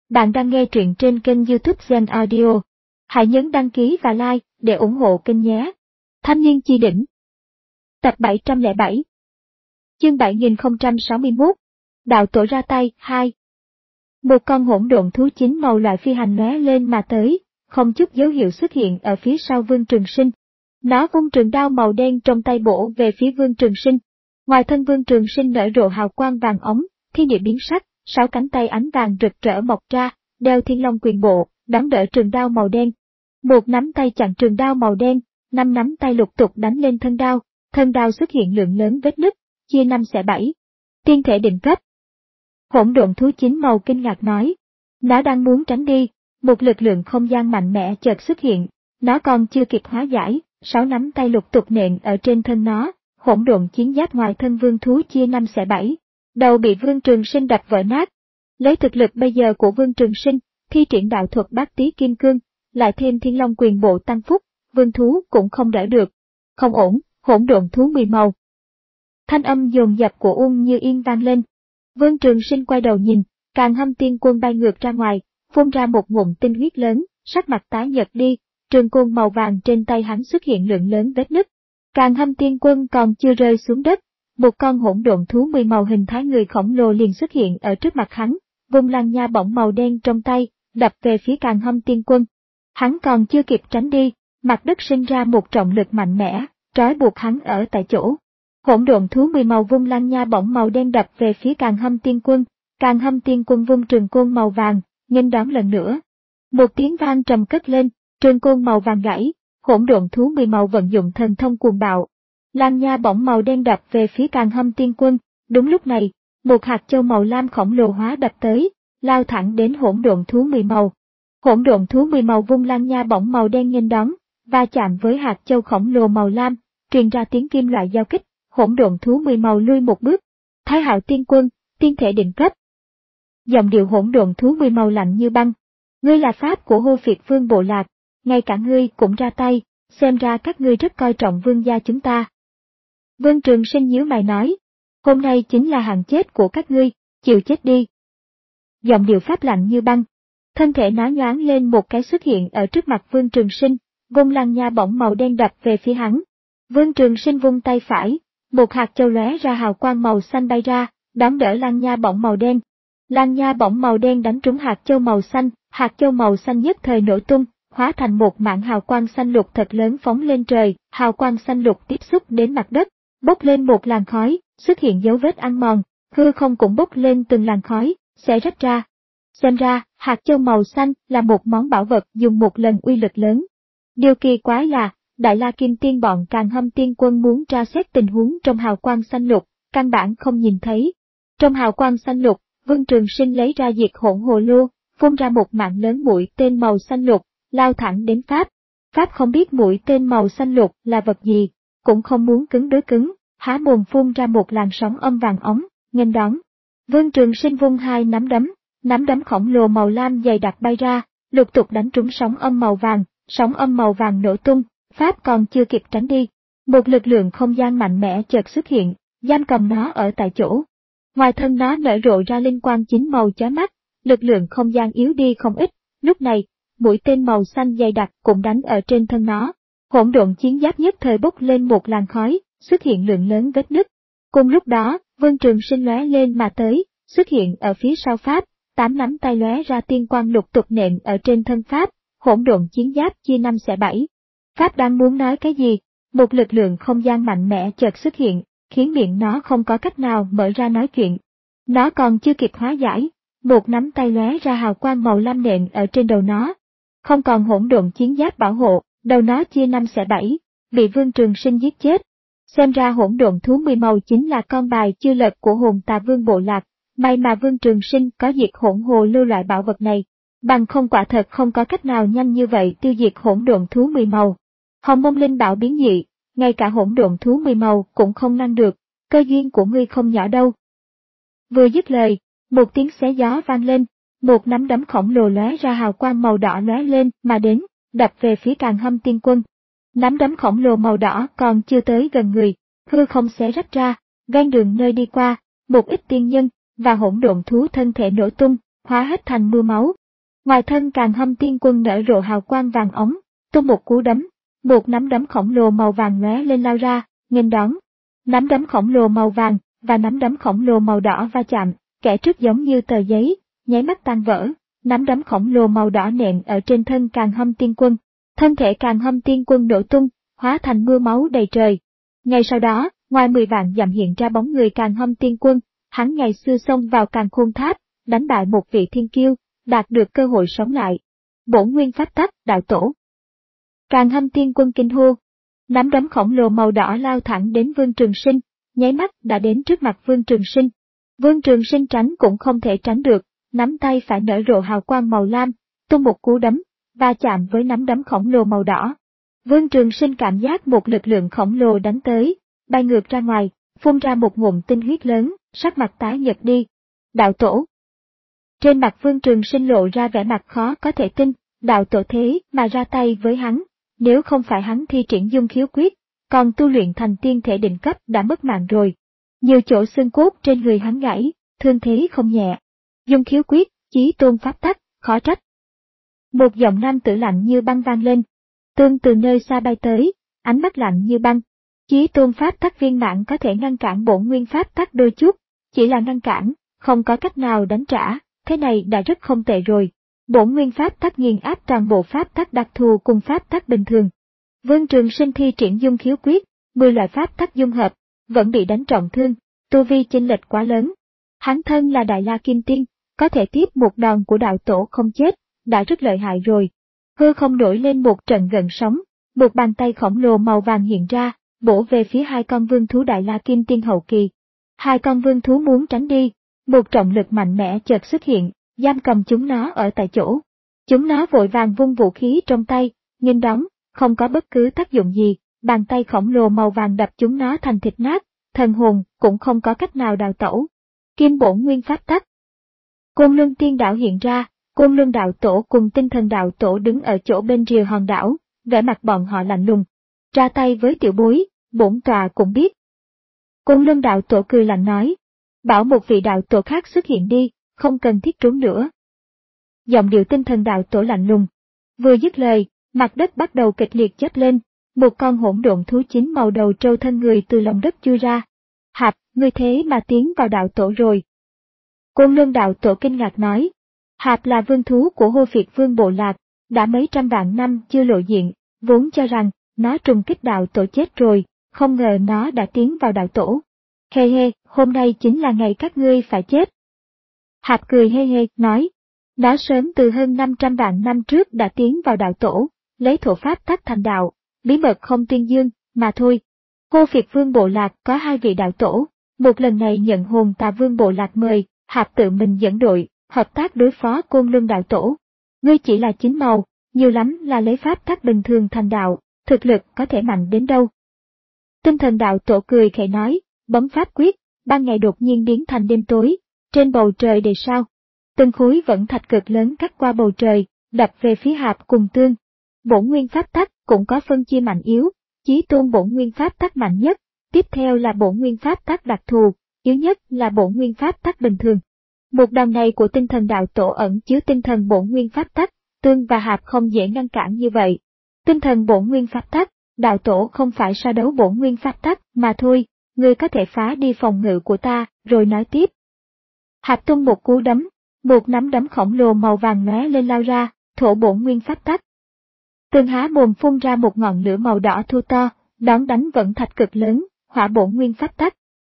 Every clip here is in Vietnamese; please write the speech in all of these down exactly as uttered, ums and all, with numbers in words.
Bạn đang nghe truyện trên kênh YouTube Zen Audio. Hãy nhấn đăng ký và like để ủng hộ kênh nhé. Thanh niên chi đỉnh. Tập bảy trăm lẻ bảy. Chương bảy nghìn không trăm sáu mươi mốt. Đạo tổ ra tay, hai. Một con hỗn độn thú chín màu loại phi hành lóe lên mà tới, không chút dấu hiệu xuất hiện ở phía sau Vương Trường Sinh. Nó vung trường đao màu đen trong tay bổ về phía Vương Trường Sinh. Ngoài thân Vương Trường Sinh nở rộ hào quang vàng ống, thiên địa biến sắc, sáu cánh tay ánh vàng rực rỡ mọc ra, đeo Thiên Long Quyền Bộ, đón đỡ trường đao màu đen. Một nắm tay chặn trường đao màu đen, năm nắm tay lục tục đánh lên thân đao, thân đao xuất hiện lượng lớn vết nứt, chia năm xẻ bảy. Tiên thể định cấp. Hỗn độn thú chín màu kinh ngạc nói. Nó đang muốn tránh đi, một lực lượng không gian mạnh mẽ chợt xuất hiện, nó còn chưa kịp hóa giải, sáu nắm tay lục tục nện ở trên thân nó, hỗn độn chiến giáp ngoài thân vương thú chia năm xẻ bảy. Đầu bị Vương Trường Sinh đập vỡ nát. Lấy thực lực bây giờ của Vương Trường Sinh, thi triển đạo thuật bát tý kim cương, lại thêm Thiên Long Quyền Bộ tăng phúc, vương thú cũng không đỡ được. Không ổn, hỗn độn thú mười màu. Thanh âm dồn dập của Uông Như Yên vang lên. Vương Trường Sinh quay đầu nhìn, Càng Hâm Tiên Quân bay ngược ra ngoài, phun ra một ngụm tinh huyết lớn, sắc mặt tái nhợt đi, trường côn màu vàng trên tay hắn xuất hiện lượng lớn vết nứt. Càng Hâm Tiên Quân còn chưa rơi xuống đất, một con hỗn độn thú mười màu hình thái người khổng lồ liền xuất hiện ở trước mặt hắn, vung lăng nha bổng màu đen trong tay, đập về phía Càng Hâm Tiên Quân. Hắn còn chưa kịp tránh đi, mặt đất sinh ra một trọng lực mạnh mẽ, trói buộc hắn ở tại chỗ. Hỗn độn thú mười màu vung lăng nha bổng màu đen đập về phía Càng Hâm Tiên Quân, Càng Hâm Tiên Quân vung trường côn màu vàng, nghênh đón lần nữa. Một tiếng vang trầm cất lên, trường côn màu vàng gãy, hỗn độn thú mười màu vận dụng thần thông cuồng bạo. Lăng nha bổng màu đen đập về phía Càng Hâm Tiên Quân, đúng lúc này, một hạt châu màu lam khổng lồ hóa đập tới, lao thẳng đến hỗn độn thú mười màu. Hỗn độn thú mười màu vung lăng nha bổng màu đen nghênh đón, va chạm với hạt châu khổng lồ màu lam, truyền ra tiếng kim loại giao kích, hỗn độn thú mười màu lui một bước. Thái Hạo Tiên Quân, tiên thể định cấp. Giọng điệu hỗn độn thú mười màu lạnh như băng. Ngươi là pháp của Hô Phiệt Vương bộ lạc, ngay cả ngươi cũng ra tay, xem ra các ngươi rất coi trọng vương gia chúng ta. Vương Trường Sinh nhíu mày nói, hôm nay chính là hạn chết của các ngươi, chịu chết đi. Giọng điệu pháp lạnh như băng, thân thể nó nhoáng lên một cái xuất hiện ở trước mặt Vương Trường Sinh, vung lăng nha bổng màu đen đập về phía hắn. Vương Trường Sinh vung tay phải, một hạt châu lóe ra hào quang màu xanh bay ra, đón đỡ lăng nha bổng màu đen. Lăng nha bổng màu đen đánh trúng hạt châu màu xanh, hạt châu màu xanh nhất thời nổ tung, hóa thành một mảng hào quang xanh lục thật lớn phóng lên trời, hào quang xanh lục tiếp xúc đến mặt đất, bốc lên một làn khói, xuất hiện dấu vết ăn mòn, hư không cũng bốc lên từng làn khói, sẽ rách ra. Xem ra, hạt châu màu xanh là một món bảo vật dùng một lần uy lực lớn. Điều kỳ quái là, Đại La Kim Tiên bọn Càng Hâm Tiên Quân muốn tra xét tình huống trong hào quang xanh lục, căn bản không nhìn thấy. Trong hào quang xanh lục, Vương Trường Sinh lấy ra diệt hỗn hồ lô, phun ra một mạng lớn mũi tên màu xanh lục, lao thẳng đến Pháp. Pháp không biết mũi tên màu xanh lục là vật gì, cũng không muốn cứng đối cứng, há mồm phun ra một làn sóng âm vàng ống, nghênh đón. Vương Trường Sinh vung hai nắm đấm, nắm đấm khổng lồ màu lam dày đặc bay ra, lục tục đánh trúng sóng âm màu vàng, sóng âm màu vàng nổ tung, Pháp còn chưa kịp tránh đi. Một lực lượng không gian mạnh mẽ chợt xuất hiện, giam cầm nó ở tại chỗ. Ngoài thân nó nở rộ ra linh quang chín màu chói mắt, lực lượng không gian yếu đi không ít, lúc này, mũi tên màu xanh dày đặc cũng đánh ở trên thân nó. Hỗn độn chiến giáp nhất thời bốc lên một làn khói, xuất hiện lượng lớn vết nứt. Cùng lúc đó, Vương Trường Sinh lóe lên mà tới, xuất hiện ở phía sau Pháp, tám nắm tay lóe ra tiên quang lục tục nện ở trên thân Pháp, hỗn độn chiến giáp chia năm xẻ bảy. Pháp đang muốn nói cái gì, một lực lượng không gian mạnh mẽ chợt xuất hiện, khiến miệng nó không có cách nào mở ra nói chuyện. Nó còn chưa kịp hóa giải, một nắm tay lóe ra hào quang màu lam nện ở trên đầu nó. Không còn hỗn độn chiến giáp bảo hộ, đầu nó chia năm xẻ bảy, bị Vương Trường Sinh giết chết. Xem ra hỗn độn thú mười màu chính là con bài chưa lật của Hồn Tà Vương bộ lạc, may mà Vương Trường Sinh có diệt hỗn hồ lưu loại bảo vật này, bằng không quả thật không có cách nào nhanh như vậy tiêu diệt hỗn độn thú mười màu. Hồng Mông Linh Bảo biến dị, ngay cả hỗn độn thú mười màu cũng không ngăn được, cơ duyên của ngươi không nhỏ đâu. Vừa dứt lời, một tiếng xé gió vang lên, một nắm đấm khổng lồ lóe ra hào quang màu đỏ lóe lên mà đến, đập về phía Càng Hâm Tiên Quân. Nắm đấm khổng lồ màu đỏ còn chưa tới gần người, hư không xé rách ra, ven đường nơi đi qua, một ít tiên nhân và hỗn độn thú thân thể nổ tung, hóa hết thành mưa máu. Ngoài thân Càn Hâm Tiên Quân nở rộ hào quang vàng óng, tung một cú đấm, một nắm đấm khổng lồ màu vàng lóe lên lao ra, nghênh đón. Nắm đấm khổng lồ màu vàng và nắm đấm khổng lồ màu đỏ va chạm, kẻ trước giống như tờ giấy, nháy mắt tan vỡ. Nắm đấm khổng lồ màu đỏ nện ở trên thân Càn Hâm Tiên Quân, thân thể Càn Hâm Tiên Quân nổ tung, hóa thành mưa máu đầy trời. Ngay sau đó, ngoài mười vạn dặm hiện ra bóng người Càn Hâm Tiên Quân, hắn ngày xưa xông vào Càn Khôn Tháp, đánh bại một vị thiên kiêu, đạt được cơ hội sống lại. Bổn nguyên pháp tắc, đạo tổ. Càn Hâm Tiên Quân kinh hô, nắm đấm khổng lồ màu đỏ lao thẳng đến Vương Trường Sinh, nháy mắt đã đến trước mặt Vương Trường Sinh. Vương Trường Sinh tránh cũng không thể tránh được, nắm tay phải nở rộ hào quang màu lam, tung một cú đấm, va chạm với nắm đấm khổng lồ màu đỏ. Vương Trường Sinh cảm giác một lực lượng khổng lồ đánh tới, bay ngược ra ngoài, phun ra một ngụm tinh huyết lớn, sắc mặt tái nhợt đi. Đạo tổ. Trên mặt Vương Trường Sinh lộ ra vẻ mặt khó có thể tin, đạo tổ thế mà ra tay với hắn, nếu không phải hắn thi triển dung khiếu quyết, còn tu luyện thành tiên thể đỉnh cấp đã mất mạng rồi. Nhiều chỗ xương cốt trên người hắn gãy, thương thế không nhẹ. Dung khiếu quyết, chí tôn pháp tắc, khó trách. Một giọng nam tử lạnh như băng vang lên. Tương từ nơi xa bay tới, ánh mắt lạnh như băng. Chí tôn pháp tắc viên mãn có thể ngăn cản bổn nguyên pháp tắc đôi chút, chỉ là ngăn cản, không có cách nào đánh trả, thế này đã rất không tệ rồi. Bổn nguyên pháp tắc nghiền áp toàn bộ pháp tắc đặc thù cùng pháp tắc bình thường. Vương Trường Sinh thi triển dung khiếu quyết, mười loại pháp tắc dung hợp, vẫn bị đánh trọng thương, tu vi chênh lệch quá lớn. Hắn thân là Đại La Kim Tiên, có thể tiếp một đòn của đạo tổ không chết, đã rất lợi hại rồi. Hư không nổi lên một trận gợn sóng, một bàn tay khổng lồ màu vàng hiện ra, bổ về phía hai con vương thú Đại La Kim Tiên hậu kỳ. Hai con vương thú muốn tránh đi, một trọng lực mạnh mẽ chợt xuất hiện, giam cầm chúng nó ở tại chỗ. Chúng nó vội vàng vung vũ khí trong tay, nghênh đón, không có bất cứ tác dụng gì, bàn tay khổng lồ màu vàng đập chúng nó thành thịt nát, thần hồn cũng không có cách nào đào tẩu. Kim bổn nguyên pháp tắc. Côn Luân Tiên Đảo hiện ra, Côn Luân Đạo Tổ cùng Tinh Thần Đạo Tổ đứng ở chỗ bên rìa hòn đảo, vẻ mặt bọn họ lạnh lùng. Ra tay với tiểu bối, bổn tọa cũng biết. Côn Luân Đạo Tổ cười lạnh nói, bảo một vị đạo tổ khác xuất hiện đi, không cần thiết trốn nữa. Giọng điệu Tinh Thần Đạo Tổ lạnh lùng. Vừa dứt lời, mặt đất bắt đầu kịch liệt chớp lên, một con hỗn độn thú chín màu đầu trâu thân người từ lòng đất chui ra. Hạp, ngươi thế mà tiến vào đạo tổ rồi. Côn Luân Đạo Tổ kinh ngạc nói. Hạp là vương thú của Hô Phiệt Vương bộ lạc, đã mấy trăm vạn năm chưa lộ diện, vốn cho rằng nó trùng kích đạo tổ chết rồi, không ngờ nó đã tiến vào đạo tổ. Hê hê, hôm nay chính là ngày các ngươi phải chết. Hạp cười hê hê, nói. Nó sớm từ hơn năm trăm vạn năm trước đã tiến vào đạo tổ, lấy thổ pháp tắc thành đạo, bí mật không tuyên dương, mà thôi. Hô Phiệt Vương bộ lạc có hai vị đạo tổ, một lần này nhận hồn Tà Vương bộ lạc mời, Hạp tự mình dẫn đội, hợp tác đối phó Côn Luân Đạo Tổ. Ngươi chỉ là chín màu, nhiều lắm là lấy pháp tắc bình thường thành đạo, thực lực có thể mạnh đến đâu. Tinh Thần Đạo Tổ cười khẽ nói, bấm pháp quyết, ban ngày đột nhiên biến thành đêm tối, trên bầu trời đầy sao. Từng khối vẫn thạch cực lớn cắt qua bầu trời, đập về phía Hạp cùng Tương. Bổn nguyên pháp tắc cũng có phân chia mạnh yếu, chí tôn bổn nguyên pháp tắc mạnh nhất, tiếp theo là bổn nguyên pháp tắc đặc thù, yếu nhất là bổn nguyên pháp tắc bình thường. Một đòn này của Tinh Thần Đạo Tổ ẩn chứa tinh thần bổn nguyên pháp tắc, Tương và Hạp không dễ ngăn cản như vậy. Tinh thần bổn nguyên pháp tắc, Đạo Tổ không phải so đấu bổn nguyên pháp tắc mà thôi, ngươi có thể phá đi phòng ngự của ta, rồi nói tiếp. Hạp tung một cú đấm, một nắm đấm khổng lồ màu vàng lóe lên lao ra, thổ bổn nguyên pháp tắc. Tương há mồm phun ra một ngọn lửa màu đỏ thu to, đón đánh vẫn thạch cực lớn, hỏa bổn nguyên pháp tắc.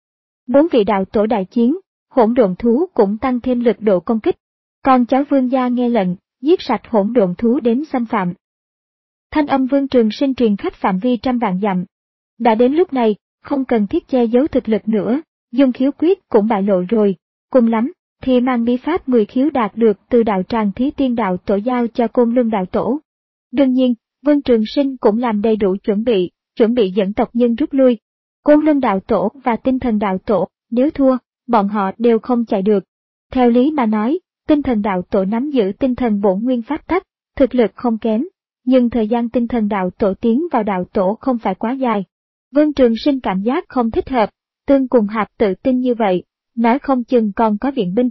Bốn vị đạo tổ đại chiến, hỗn độn thú cũng tăng thêm lực độ công kích. Con cháu Vương gia nghe lệnh, giết sạch hỗn độn thú đến xâm phạm. Thanh âm Vương Trường Sinh truyền khắp phạm vi trăm vạn dặm. Đã đến lúc này, không cần thiết che giấu thực lực nữa, dung khiếu quyết cũng bại lộ rồi, cùng lắm thì mang bí pháp mười khiếu đạt được từ đạo tràng Thí Tiên Đạo Tổ giao cho Côn Luân Đạo Tổ. Đương nhiên, Vương Trường Sinh cũng làm đầy đủ chuẩn bị, chuẩn bị dẫn tộc nhân rút lui. Côn Luân Đạo Tổ và Tinh Thần Đạo Tổ, nếu thua, bọn họ đều không chạy được. Theo lý mà nói, Tinh Thần Đạo Tổ nắm giữ tinh thần bổn nguyên pháp tắc, thực lực không kém, nhưng thời gian Tinh Thần Đạo Tổ tiến vào đạo tổ không phải quá dài. Vương Trường Sinh cảm giác không thích hợp, Tương cùng Hạp tự tin như vậy, nói không chừng còn có viện binh.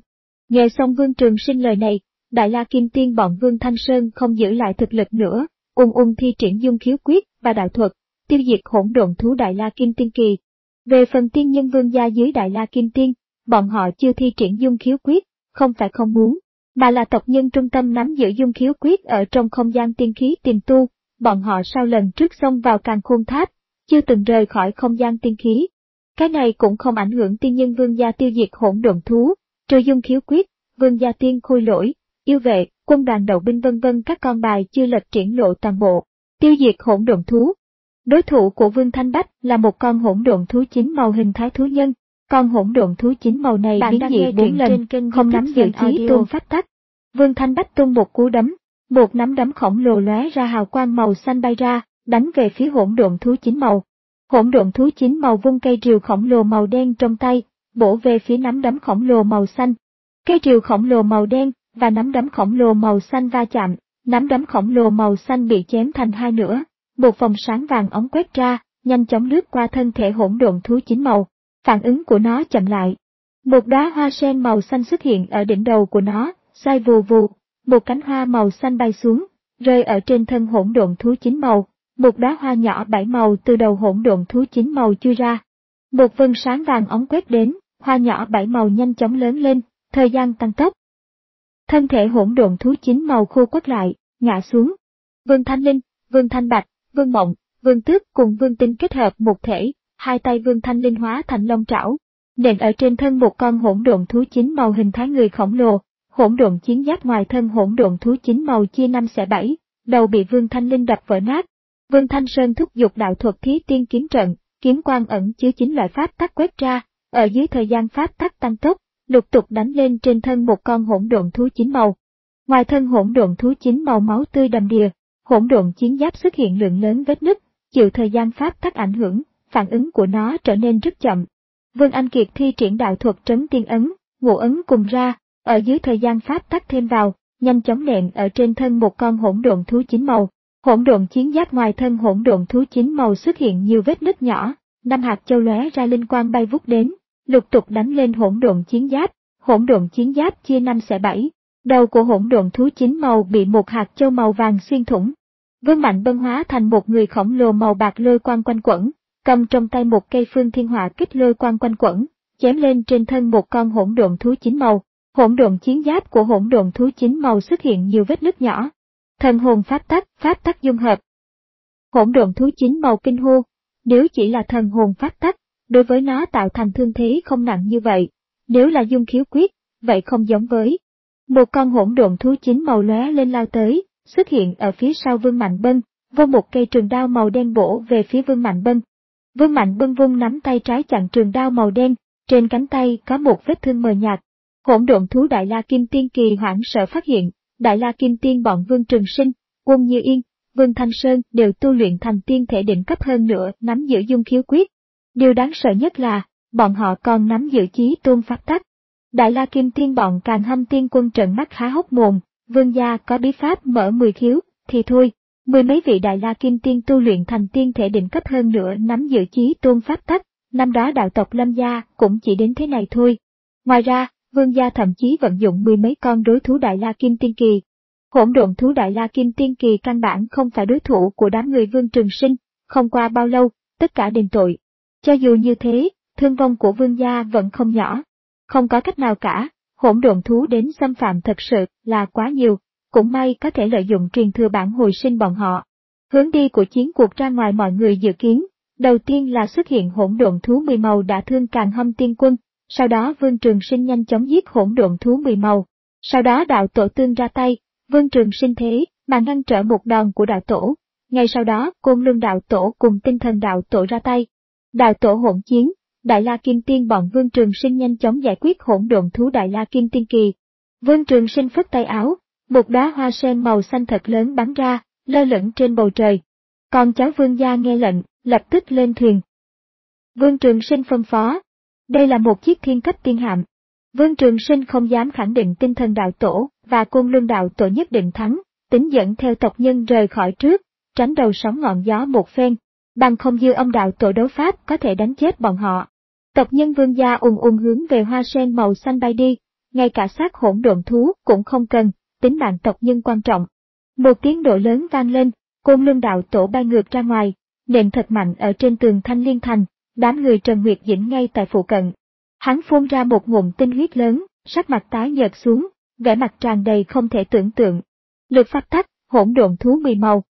Nghe xong Vương Trường Sinh lời này, Đại La Kim Tiên bọn Vương Thanh Sơn không giữ lại thực lực nữa, ung ung thi triển dung khiếu quyết và đạo thuật, tiêu diệt hỗn độn thú Đại La Kim Tiên kỳ. Về phần tiên nhân vương gia dưới Đại La Kim Tiên, bọn họ chưa thi triển dung khiếu quyết, không phải không muốn, mà là tộc nhân trung tâm nắm giữ dung khiếu quyết ở trong không gian tiên khí tiềm tu, bọn họ sau lần trước xông vào Càn Khôn Tháp, chưa từng rời khỏi không gian tiên khí. Cái này cũng không ảnh hưởng tiên nhân vương gia tiêu diệt hỗn độn thú, trừ dung khiếu quyết, vương gia tiên khôi lỗi, yêu vệ, quân đoàn đầu binh vân vân các con bài chưa lật triển lộ toàn bộ, tiêu diệt hỗn độn thú. Đối thủ của Vương Thanh Bách là một con hỗn độn thú chín màu hình thái thú nhân, con hỗn độn thú chín màu này biến dị bốn lần, không nắm giữ chí tôn pháp tắc. Vương Thanh Bách tung một cú đấm, một nắm đấm khổng lồ lóe ra hào quang màu xanh bay ra, đánh về phía hỗn độn thú chín màu. Hỗn độn thú chín màu vung cây rìu khổng lồ màu đen trong tay, bổ về phía nắm đấm khổng lồ màu xanh. Cây rìu khổng lồ màu đen và nắm đấm khổng lồ màu xanh va chạm, nắm đấm khổng lồ màu xanh bị chém thành hai nửa, một vòng sáng vàng óng quét ra, nhanh chóng lướt qua thân thể hỗn độn thú chín màu. Phản ứng của nó chậm lại. Một đóa hoa sen màu xanh xuất hiện ở đỉnh đầu của nó, xoay vù vù, một cánh hoa màu xanh bay xuống, rơi ở trên thân hỗn độn thú chín màu. Một đóa hoa nhỏ bảy màu từ đầu hỗn độn thú chín màu chui ra. Một vân sáng vàng óng quét đến, hoa nhỏ bảy màu nhanh chóng lớn lên, thời gian tăng tốc. Thân thể hỗn độn thú chín màu khô quắt lại, ngã xuống. Vương Thanh Linh, Vương Thanh Bạch, Vương Mộng, Vương Tước cùng Vương Tinh kết hợp một thể, hai tay Vương Thanh Linh hóa thành long trảo, nện ở trên thân một con hỗn độn thú chín màu hình thái người khổng lồ. Hỗn độn chiến giáp ngoài thân hỗn độn thú chín màu chia năm xẻ bảy, đầu bị Vương Thanh Linh đập vỡ nát. Vương Thanh Sơn thúc giục đạo thuật Thí Tiên kiếm trận, kiếm quang ẩn chứa chín loại pháp tắc quét ra, ở dưới thời gian pháp tắc tăng tốc, lục tục đánh lên trên thân một con hỗn độn thú chín màu. Ngoài thân hỗn độn thú chín màu máu tươi đầm đìa, hỗn độn chiến giáp xuất hiện lượng lớn vết nứt, chịu thời gian pháp tắc ảnh hưởng, phản ứng của nó trở nên rất chậm. Vương Anh Kiệt thi triển đạo thuật Trấn Tiên ấn, ngũ ấn cùng ra, ở dưới thời gian pháp tắc thêm vào, nhanh chóng nện ở trên thân một con hỗn độn thú chín màu. Hỗn độn chiến giáp ngoài thân hỗn độn thú chín màu xuất hiện nhiều vết nứt nhỏ, năm hạt châu lóe ra linh quang bay vút đến, lục tục đánh lên hỗn độn chiến giáp. Hỗn độn chiến giáp chia năm xẻ bảy, đầu của hỗn độn thú chín màu bị một hạt châu màu vàng xuyên thủng. Vương Mạnh Bân hóa thành một người khổng lồ màu bạc lôi quang quanh quẩn, cầm trong tay một cây phương thiên hỏa kích lôi quang quanh quẩn, chém lên trên thân một con hỗn độn thú chín màu. Hỗn độn chiến giáp của hỗn độn thú chín màu xuất hiện nhiều vết nứt nhỏ. Thần hồn pháp tắc, pháp tắc dung hợp. Hỗn độn thú chín màu kinh hô, nếu chỉ là thần hồn pháp tắc, đối với nó tạo thành thương thế không nặng như vậy, nếu là dung khiếu quyết, vậy không giống với. Một con hỗn độn thú chín màu lóe lên lao tới, xuất hiện ở phía sau Vương Mạnh Bân, vung một cây trường đao màu đen bổ về phía Vương Mạnh Bân. Vương Mạnh Bân vung nắm tay trái chặn trường đao màu đen, trên cánh tay có một vết thương mờ nhạt. Hỗn độn thú Đại La Kim Tiên kỳ hoảng sợ phát hiện, Đại La Kim Tiên bọn Vương Trường Sinh, Quân Như Yên, Vương Thanh Sơn đều tu luyện thành tiên thể đỉnh cấp hơn nữa, nắm giữ dung khiếu quyết. Điều đáng sợ nhất là, bọn họ còn nắm giữ chí tôn pháp tắc. Đại La Kim Tiên bọn Càn Hâm Tiên quân trợn mắt há hốc mồm, vương gia có bí pháp mở mười khiếu, thì thôi, mười mấy vị Đại La Kim Tiên tu luyện thành tiên thể đỉnh cấp hơn nữa nắm giữ chí tôn pháp tắc, năm đó đạo tộc Lâm gia cũng chỉ đến thế này thôi. Ngoài ra, vương gia thậm chí vận dụng mười mấy con đối thú Đại La Kim Tiên kỳ. Hỗn độn thú Đại La Kim Tiên kỳ căn bản không phải đối thủ của đám người Vương Trường Sinh, không qua bao lâu, tất cả đền tội. Cho dù như thế, thương vong của vương gia vẫn không nhỏ. Không có cách nào cả, hỗn độn thú đến xâm phạm thật sự là quá nhiều, cũng may có thể lợi dụng truyền thừa bản hồi sinh bọn họ. Hướng đi của chiến cuộc ra ngoài mọi người dự kiến, đầu tiên là xuất hiện hỗn độn thú mười màu đã thương Càn Hâm Tiên quân, sau đó Vương Trường Sinh nhanh chóng giết hỗn độn thú mười màu, sau đó đạo tổ tương ra tay, Vương Trường Sinh thế mà ngăn trở một đòn của đạo tổ, ngay sau đó Côn Luân đạo tổ cùng Tinh Thần đạo tổ ra tay. Đạo tổ hỗn chiến, Đại La Kim Tiên bọn Vương Trường Sinh nhanh chóng giải quyết hỗn độn thú Đại La Kim Tiên kỳ. Vương Trường Sinh phất tay áo, một đóa hoa sen màu xanh thật lớn bắn ra, lơ lửng trên bầu trời. Còn cháu Vương gia nghe lệnh, lập tức lên thuyền. Vương Trường Sinh phân phó, đây là một chiếc thiên cấp tiên hạm. Vương Trường Sinh không dám khẳng định Tinh Thần đạo tổ và Côn Luân đạo tổ nhất định thắng, tính dẫn theo tộc nhân rời khỏi trước, tránh đầu sóng ngọn gió một phen, bằng không dư ông đạo tổ đấu pháp có thể đánh chết bọn họ. Tộc nhân Vương gia ùng ùng hướng về hoa sen màu xanh bay đi, ngay cả xác hỗn độn thú cũng không cần, tính mạng tộc nhân quan trọng. Một tiếng nổ lớn vang lên, Côn Luân đạo tổ bay ngược ra ngoài, nện thật mạnh ở trên tường Thanh Liên Thành, đám người Trần Nguyệt Dĩnh ngay tại phụ cận. Hắn phun ra một ngụm tinh huyết lớn, sắc mặt tái nhợt xuống, vẻ mặt tràn đầy không thể tưởng tượng. Lực pháp tắc, hỗn độn thú mười màu.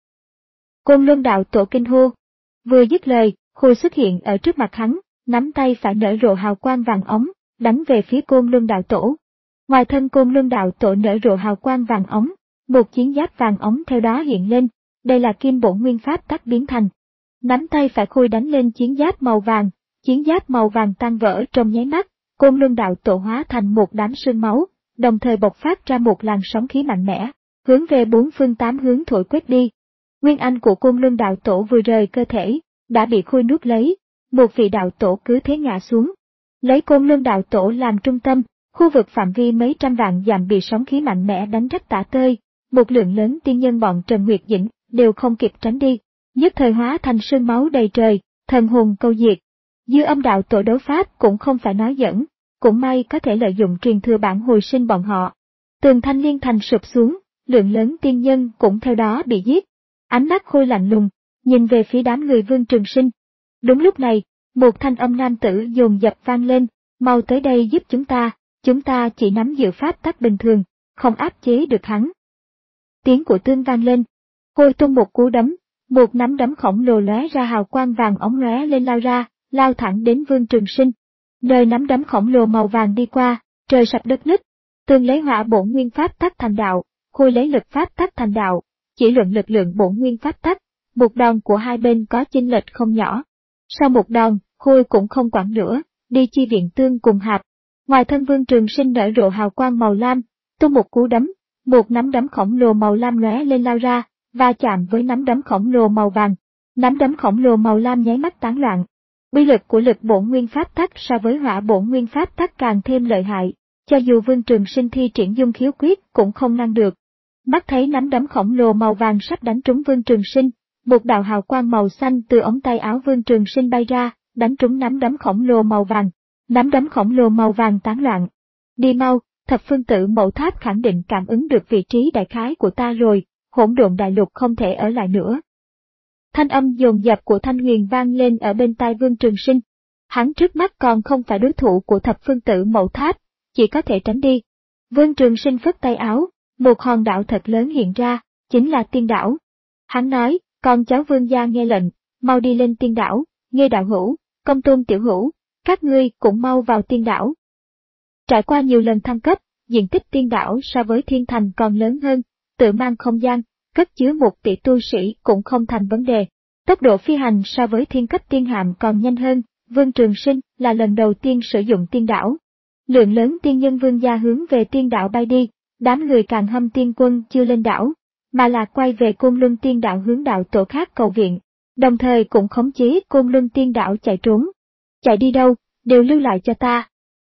Côn Luân đạo tổ kinh hô. Vừa dứt lời, Khôi xuất hiện ở trước mặt hắn, nắm tay phải nở rộ hào quang vàng óng, đánh về phía Côn Luân đạo tổ. Ngoài thân Côn Luân đạo tổ nở rộ hào quang vàng óng, một chiến giáp vàng óng theo đó hiện lên, đây là kim bổn nguyên pháp tắc biến thành. Nắm tay phải Khôi đánh lên chiến giáp màu vàng, chiến giáp màu vàng tan vỡ trong nháy mắt, Côn Luân đạo tổ hóa thành một đám sương máu, đồng thời bộc phát ra một làn sóng khí mạnh mẽ, hướng về bốn phương tám hướng thổi quét đi. Nguyên anh của Côn Luân đạo tổ vừa rời cơ thể, đã bị Khôi nuốt lấy, một vị đạo tổ cứ thế ngã xuống. Lấy Côn Luân đạo tổ làm trung tâm, khu vực phạm vi mấy trăm vạn dặm bị sóng khí mạnh mẽ đánh rách tả tơi, một lượng lớn tiên nhân bọn Trần Nguyệt Dĩnh đều không kịp tránh đi, nhất thời hóa thành sương máu đầy trời, thần hồn câu diệt. Dư Âm đạo tổ đấu pháp cũng không phải nói giỡn, cũng may có thể lợi dụng truyền thừa bản hồi sinh bọn họ. Tường Thanh Liên Thành sụp xuống, lượng lớn tiên nhân cũng theo đó bị giết. Ánh mắt Khôi lạnh lùng, nhìn về phía đám người Vương Trường Sinh. Đúng lúc này, một thanh âm nam tử dồn dập vang lên, mau tới đây giúp chúng ta, chúng ta chỉ nắm giữ pháp tắc bình thường, không áp chế được hắn. Tiếng của Tương vang lên, Khôi tung một cú đấm, một nắm đấm khổng lồ lóe ra hào quang vàng óng lóe lên lao ra, lao thẳng đến Vương Trường Sinh. Nơi nắm đấm khổng lồ màu vàng đi qua, trời sập đất nứt. Tương lấy hỏa bổn nguyên pháp tắc thành đạo, Khôi lấy lực pháp tắc thành đạo, chỉ luận lực lượng bổn nguyên pháp tắc, một đòn của hai bên có chênh lệch không nhỏ. Sau một đòn, Khôi cũng không quản nữa, đi chi viện Tương cùng Hạp. Ngoài thân Vương Trường Sinh nở rộ hào quang màu lam, tung một cú đấm, một nắm đấm khổng lồ màu lam lóe lên lao ra, va chạm với nắm đấm khổng lồ màu vàng. Nắm đấm khổng lồ màu lam nháy mắt tán loạn. Uy lực của lực bổn nguyên pháp tắc so với hỏa bổn nguyên pháp tắc càng thêm lợi hại, cho dù Vương Trường Sinh thi triển dung khiếu quyết cũng không ngăn được. Mắt thấy nắm đấm khổng lồ màu vàng sắp đánh trúng Vương Trường Sinh, một đạo hào quang màu xanh từ ống tay áo Vương Trường Sinh bay ra, đánh trúng nắm đấm khổng lồ màu vàng. Nắm đấm khổng lồ màu vàng tán loạn. Đi mau, Thập Phương Tự Mẫu Tháp khẳng định cảm ứng được vị trí đại khái của ta rồi, hỗn độn đại lục không thể ở lại nữa. Thanh âm dồn dập của Thanh Huyền vang lên ở bên tai Vương Trường Sinh. Hắn trước mắt còn không phải đối thủ của Thập Phương Tự Mẫu Tháp, chỉ có thể tránh đi. Vương Trường Sinh phất tay áo, một hòn đảo thật lớn hiện ra, chính là Tiên Đảo. Hắn nói, con cháu Vương gia nghe lệnh, mau đi lên Tiên Đảo, Nghê đạo hữu, Công Tôn tiểu hữu, các ngươi cũng mau vào Tiên Đảo. Trải qua nhiều lần thăng cấp, diện tích Tiên Đảo so với Thiên Thành còn lớn hơn, tự mang không gian, cất chứa một tỷ tu sĩ cũng không thành vấn đề. Tốc độ phi hành so với thiên cấp tiên hạm còn nhanh hơn, Vương Trường Sinh là lần đầu tiên sử dụng Tiên Đảo. Lượng lớn tiên nhân Vương gia hướng về Tiên Đảo bay đi, đám người càng hâm tiên quân chưa lên đảo, mà là quay về Côn Luân Tiên Đảo hướng đạo tổ khác cầu viện, đồng thời cũng khống chế Côn Luân Tiên Đảo chạy trốn. Chạy đi đâu, đều lưu lại cho ta.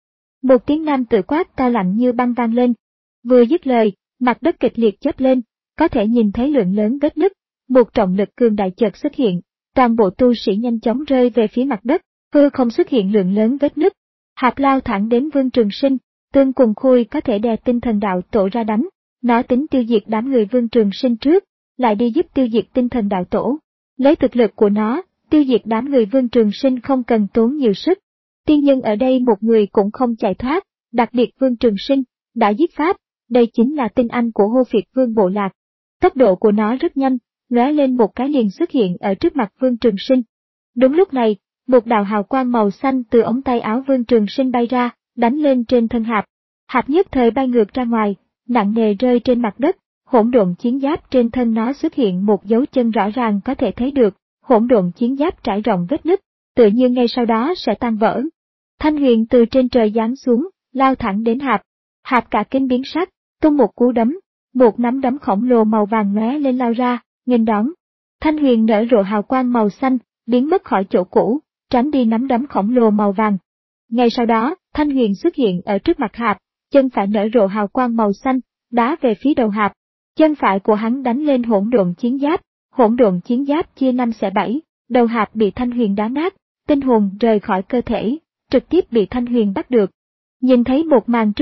Một tiếng nam tử quát to lạnh như băng vang lên. Vừa dứt lời, mặt đất kịch liệt chớp lên, có thể nhìn thấy lượng lớn vết nứt, một trọng lực cường đại chợt xuất hiện, toàn bộ tu sĩ nhanh chóng rơi về phía mặt đất, hư không xuất hiện lượng lớn vết nứt. Hạp lao thẳng đến Vương Trường Sinh, Tương cùng Khôi có thể đè tinh thần đạo tổ ra đánh, nó tính tiêu diệt đám người Vương Trường Sinh trước, lại đi giúp tiêu diệt tinh thần đạo tổ. Lấy thực lực của nó, tiêu diệt đám người Vương Trường Sinh không cần tốn nhiều sức. Tiên nhân ở đây một người cũng không chạy thoát, đặc biệt Vương Trường Sinh, đã giết pháp, đây chính là tinh anh của Hô Việt Vương bộ lạc. Tốc độ của nó rất nhanh, lóe lên một cái liền xuất hiện ở trước mặt Vương Trường Sinh. Đúng lúc này, một đạo hào quang màu xanh từ ống tay áo Vương Trường Sinh bay ra, đánh lên trên thân Hạp. Hạp nhất thời bay ngược ra ngoài, nặng nề rơi trên mặt đất, hỗn độn chiến giáp trên thân nó xuất hiện một dấu chân rõ ràng có thể thấy được, hỗn độn chiến giáp trải rộng vết nứt, tự nhiên ngay sau đó sẽ tan vỡ. Thanh Huyền từ trên trời giáng xuống, lao thẳng đến Hạp. Hạp cả kinh biến sắc, tung một cú đấm, một nắm đấm khổng lồ màu vàng lóe lên lao ra, nghênh đón. Thanh Huyền nở rộ hào quang màu xanh, biến mất khỏi chỗ cũ, tránh đi nắm đấm khổng lồ màu vàng. Ngay sau đó, Thanh Huyền xuất hiện ở trước mặt Hạp, chân phải nở rộ hào quang màu xanh, đá về phía đầu Hạp. Chân phải của hắn đánh lên hỗn độn chiến giáp, hỗn độn chiến giáp chia năm xẻ bảy, đầu Hạp bị Thanh Huyền đá nát, tinh hồn rời khỏi cơ thể, trực tiếp bị Thanh Huyền bắt được. Nhìn thấy một màn trước mắt,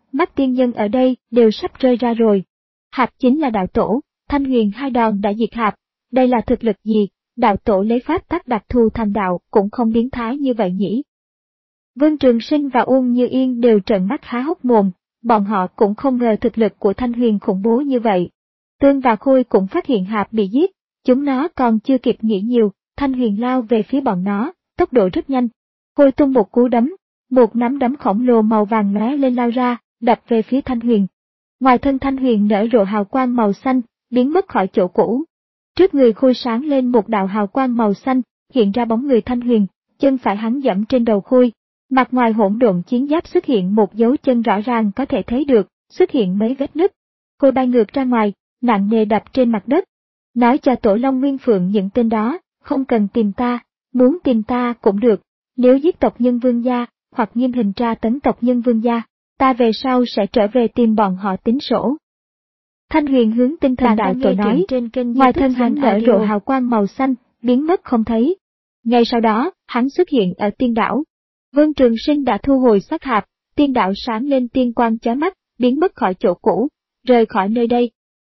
mắt tiên nhân ở đây đều sắp rơi ra rồi. Hạp chính là đạo tổ, Thanh Huyền hai đòn đã diệt Hạp, đây là thực lực gì, đạo tổ lấy pháp tắc đặc thù thành đạo cũng không biến thái như vậy nhỉ. Vương Trường Sinh và Uông Như Yên đều trợn mắt há hốc mồm, bọn họ cũng không ngờ thực lực của Thanh Huyền khủng bố như vậy. Tương và Khôi cũng phát hiện Hạp bị giết, chúng nó còn chưa kịp nghĩ nhiều, Thanh Huyền lao về phía bọn nó, tốc độ rất nhanh. Khôi tung một cú đấm, một nắm đấm khổng lồ màu vàng lóe lên lao ra, đập về phía Thanh Huyền. Ngoài thân Thanh Huyền nở rộ hào quang màu xanh, biến mất khỏi chỗ cũ. Trước người Khôi sáng lên một đạo hào quang màu xanh, hiện ra bóng người Thanh Huyền, chân phải hắn dẫm trên đầu Khôi. Mặt ngoài hỗn độn chiến giáp xuất hiện một dấu chân rõ ràng có thể thấy được, xuất hiện mấy vết nứt. Khôi bay ngược ra ngoài, nặng nề đập trên mặt đất. Nói cho Tổ Long Nguyên Phượng những tên đó, không cần tìm ta, muốn tìm ta cũng được. Nếu giết tộc nhân Vương gia, hoặc nghiêm hình tra tấn tộc nhân Vương gia, ta về sau sẽ trở về tìm bọn họ tính sổ. Thanh Huyền hướng Tinh Thần Đạo Tổ nói, ngoài thân hắn nở rộ hào quang màu xanh, biến mất không thấy. Ngay sau đó, hắn xuất hiện ở tiên đảo. Vương Trường Sinh đã thu hồi sát hạp, tiên đảo sáng lên tiên quang chói mắt, biến mất khỏi chỗ cũ, rời khỏi nơi đây.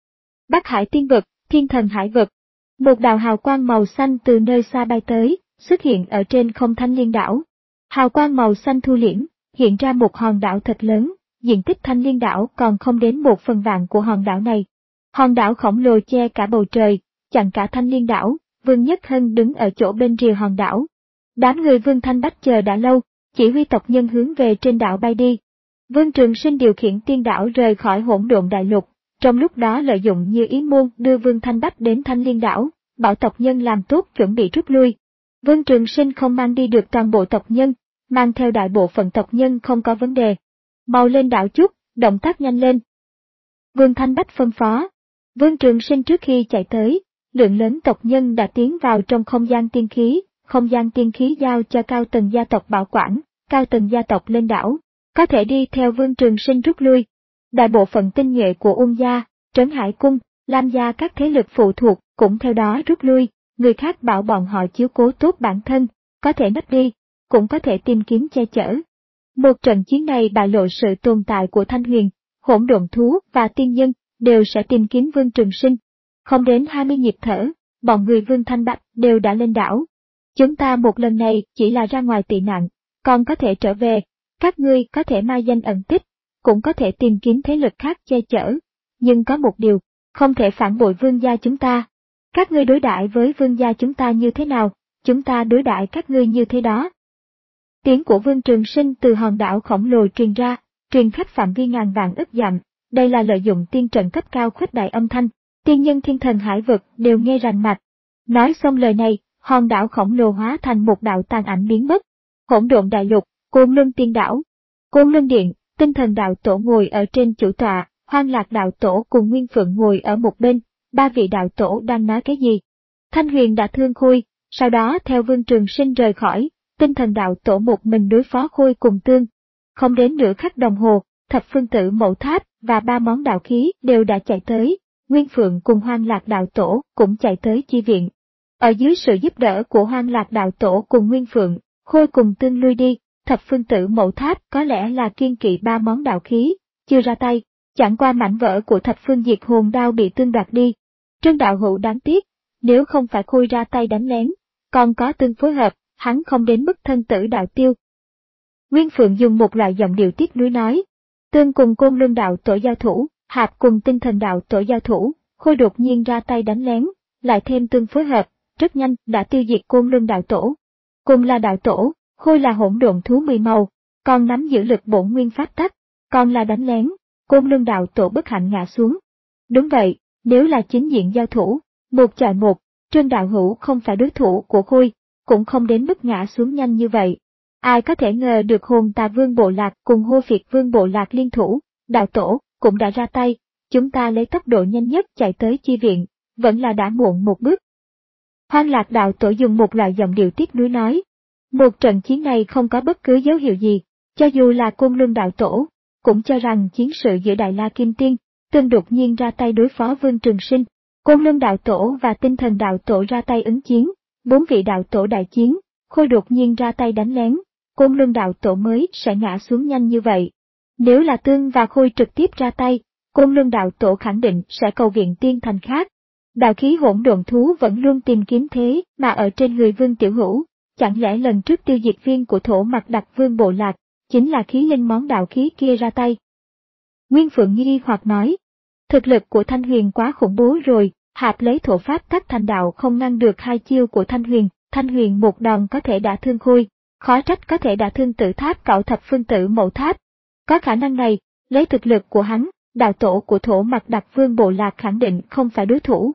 Bắc Hải tiên vực, Thiên Thần Hải vực. Một đạo hào quang màu xanh từ nơi xa bay tới, xuất hiện ở trên không Thanh Liên đảo. Hào quang màu xanh thu liễm, hiện ra một hòn đảo thật lớn, diện tích Thanh Liên đảo còn không đến một phần vạn của hòn đảo này. Hòn đảo khổng lồ che cả bầu trời, chặn cả Thanh Liên đảo, Vương Nhất Hân đứng ở chỗ bên rìa hòn đảo. Đám người Vương Thanh Bách chờ đã lâu, chỉ huy tộc nhân hướng về trên đảo bay đi. Vương Trường Sinh điều khiển tiên đảo rời khỏi hỗn độn đại lục, trong lúc đó lợi dụng như ý môn đưa Vương Thanh Bách đến Thanh Liên đảo, bảo tộc nhân làm tốt chuẩn bị rút lui. Vương Trường Sinh không mang đi được toàn bộ tộc nhân, mang theo đại bộ phận tộc nhân không có vấn đề. Mau lên đảo chút, động tác nhanh lên. Vương Thanh Bách phân phó. Vương Trường Sinh trước khi chạy tới, lượng lớn tộc nhân đã tiến vào trong không gian tiên khí, không gian tiên khí giao cho cao tầng gia tộc bảo quản, cao tầng gia tộc lên đảo, có thể đi theo Vương Trường Sinh rút lui. Đại bộ phận tinh nhuệ của Ung gia, Trấn Hải cung, Lam gia các thế lực phụ thuộc cũng theo đó rút lui, người khác bảo bọn họ chiếu cố tốt bản thân, có thể nấp đi, cũng có thể tìm kiếm che chở. Một trận chiến này bại lộ sự tồn tại của Thanh Huyền, hỗn độn thú và tiên nhân đều sẽ tìm kiếm Vương Trường Sinh. Không đến hai mươi nhịp thở, bọn người Vương Thanh Bạch đều đã lên đảo. Chúng ta một lần này chỉ là ra ngoài tị nạn, còn có thể trở về, các ngươi có thể mai danh ẩn tích, cũng có thể tìm kiếm thế lực khác che chở. Nhưng có một điều, không thể phản bội Vương gia chúng ta. Các ngươi đối đãi với Vương gia chúng ta như thế nào, chúng ta đối đãi các ngươi như thế đó. Tiếng của Vương Trường Sinh từ hòn đảo khổng lồ truyền ra, truyền khắp phạm vi ngàn vạn ức dặm, đây là lợi dụng tiên trận cấp cao khuếch đại âm thanh, tiên nhân Thiên Thần Hải vực đều nghe rành mạch. Nói xong lời này, hòn đảo khổng lồ hóa thành một đạo tàn ảnh biến mất. Hỗn độn đại lục, Côn Luân tiên đảo, Côn Luân điện, Tinh Thần đạo tổ ngồi ở trên chủ tọa, Hoang Lạc đạo tổ cùng Nguyên Phượng ngồi ở một bên, ba vị đạo tổ đang nói cái gì? Thanh Huyền đã thương Khôi, sau đó theo Vương Trường Sinh rời khỏi, Tinh Thần đạo tổ một mình đối phó Khôi cùng Tương. Không đến nửa khắc đồng hồ, Thập Phương Tử Mẫu Tháp và ba món đạo khí đều đã chạy tới, Nguyên Phượng cùng Hoang Lạc đạo tổ cũng chạy tới chi viện. Ở dưới sự giúp đỡ của Hoang Lạc đạo tổ cùng Nguyên Phượng, Khôi cùng Tương lui đi, Thập Phương Tử Mẫu Tháp có lẽ là kiên kỵ ba món đạo khí, chưa ra tay, chẳng qua mảnh vỡ của Thập Phương Diệt Hồn Đao bị Tương đoạt đi. Trương đạo hữu đáng tiếc, nếu không phải Khôi ra tay đánh lén, còn có Tương phối hợp, hắn không đến mức thân tử đạo tiêu. Nguyên Phượng dùng một loại giọng điệu tiếc nuối nói, Tương cùng Côn Luân đạo tổ giao thủ, Hạp cùng Tinh Thần đạo tổ giao thủ, Khôi đột nhiên ra tay đánh lén, lại thêm Tương phối hợp, rất nhanh đã tiêu diệt Côn Luân đạo tổ. Cùng là đạo tổ, Khôi là hỗn độn thú mười màu, còn nắm giữ lực bổn nguyên pháp tắc, còn là đánh lén, Côn Luân đạo tổ bất hạnh ngã xuống. Đúng vậy, nếu là chính diện giao thủ, một chọi một, Trương đạo hữu không phải đối thủ của Khôi, cũng không đến mức ngã xuống nhanh như vậy. Ai có thể ngờ được Hồn Tà Vương Bộ Lạc cùng Hô Phiệt Vương Bộ Lạc liên thủ, đạo tổ cũng đã ra tay, chúng ta lấy tốc độ nhanh nhất chạy tới chi viện, vẫn là đã muộn một bước. Hoang Lạc đạo tổ dùng một loại giọng điệu tiếc nuối nói, một trận chiến này không có bất cứ dấu hiệu gì, cho dù là Côn Luân đạo tổ, cũng cho rằng chiến sự giữa Đại La Kim Tiên, Tương đột nhiên ra tay đối phó Vương Trường Sinh, Côn Luân đạo tổ và Tinh Thần đạo tổ ra tay ứng chiến, bốn vị đạo tổ đại chiến, Khôi đột nhiên ra tay đánh lén, Côn Luân đạo tổ mới sẽ ngã xuống nhanh như vậy. Nếu là Tương và Khôi trực tiếp ra tay, Côn Luân đạo tổ khẳng định sẽ cầu viện tiên thành khác. Đạo khí hỗn độn thú vẫn luôn tìm kiếm thế mà ở trên người Vương Tiểu Hữu, chẳng lẽ lần trước tiêu diệt viên của thổ Mạc Đặc Vương bộ lạc, chính là khí linh món đạo khí kia ra tay. Nguyên Phượng nghi hoặc nói, thực lực của Thanh Huyền quá khủng bố rồi, hạp lấy thổ pháp tắc thành đạo không ngăn được hai chiêu của Thanh Huyền, Thanh Huyền một đòn có thể đả thương Khôi, khó trách có thể đả thương Tử Tháp Cẩu Thập Phương Tử Mậu Tháp. Có khả năng này, lấy thực lực của hắn, đạo tổ của thổ Mạc Đặc Vương bộ lạc khẳng định không phải đối thủ.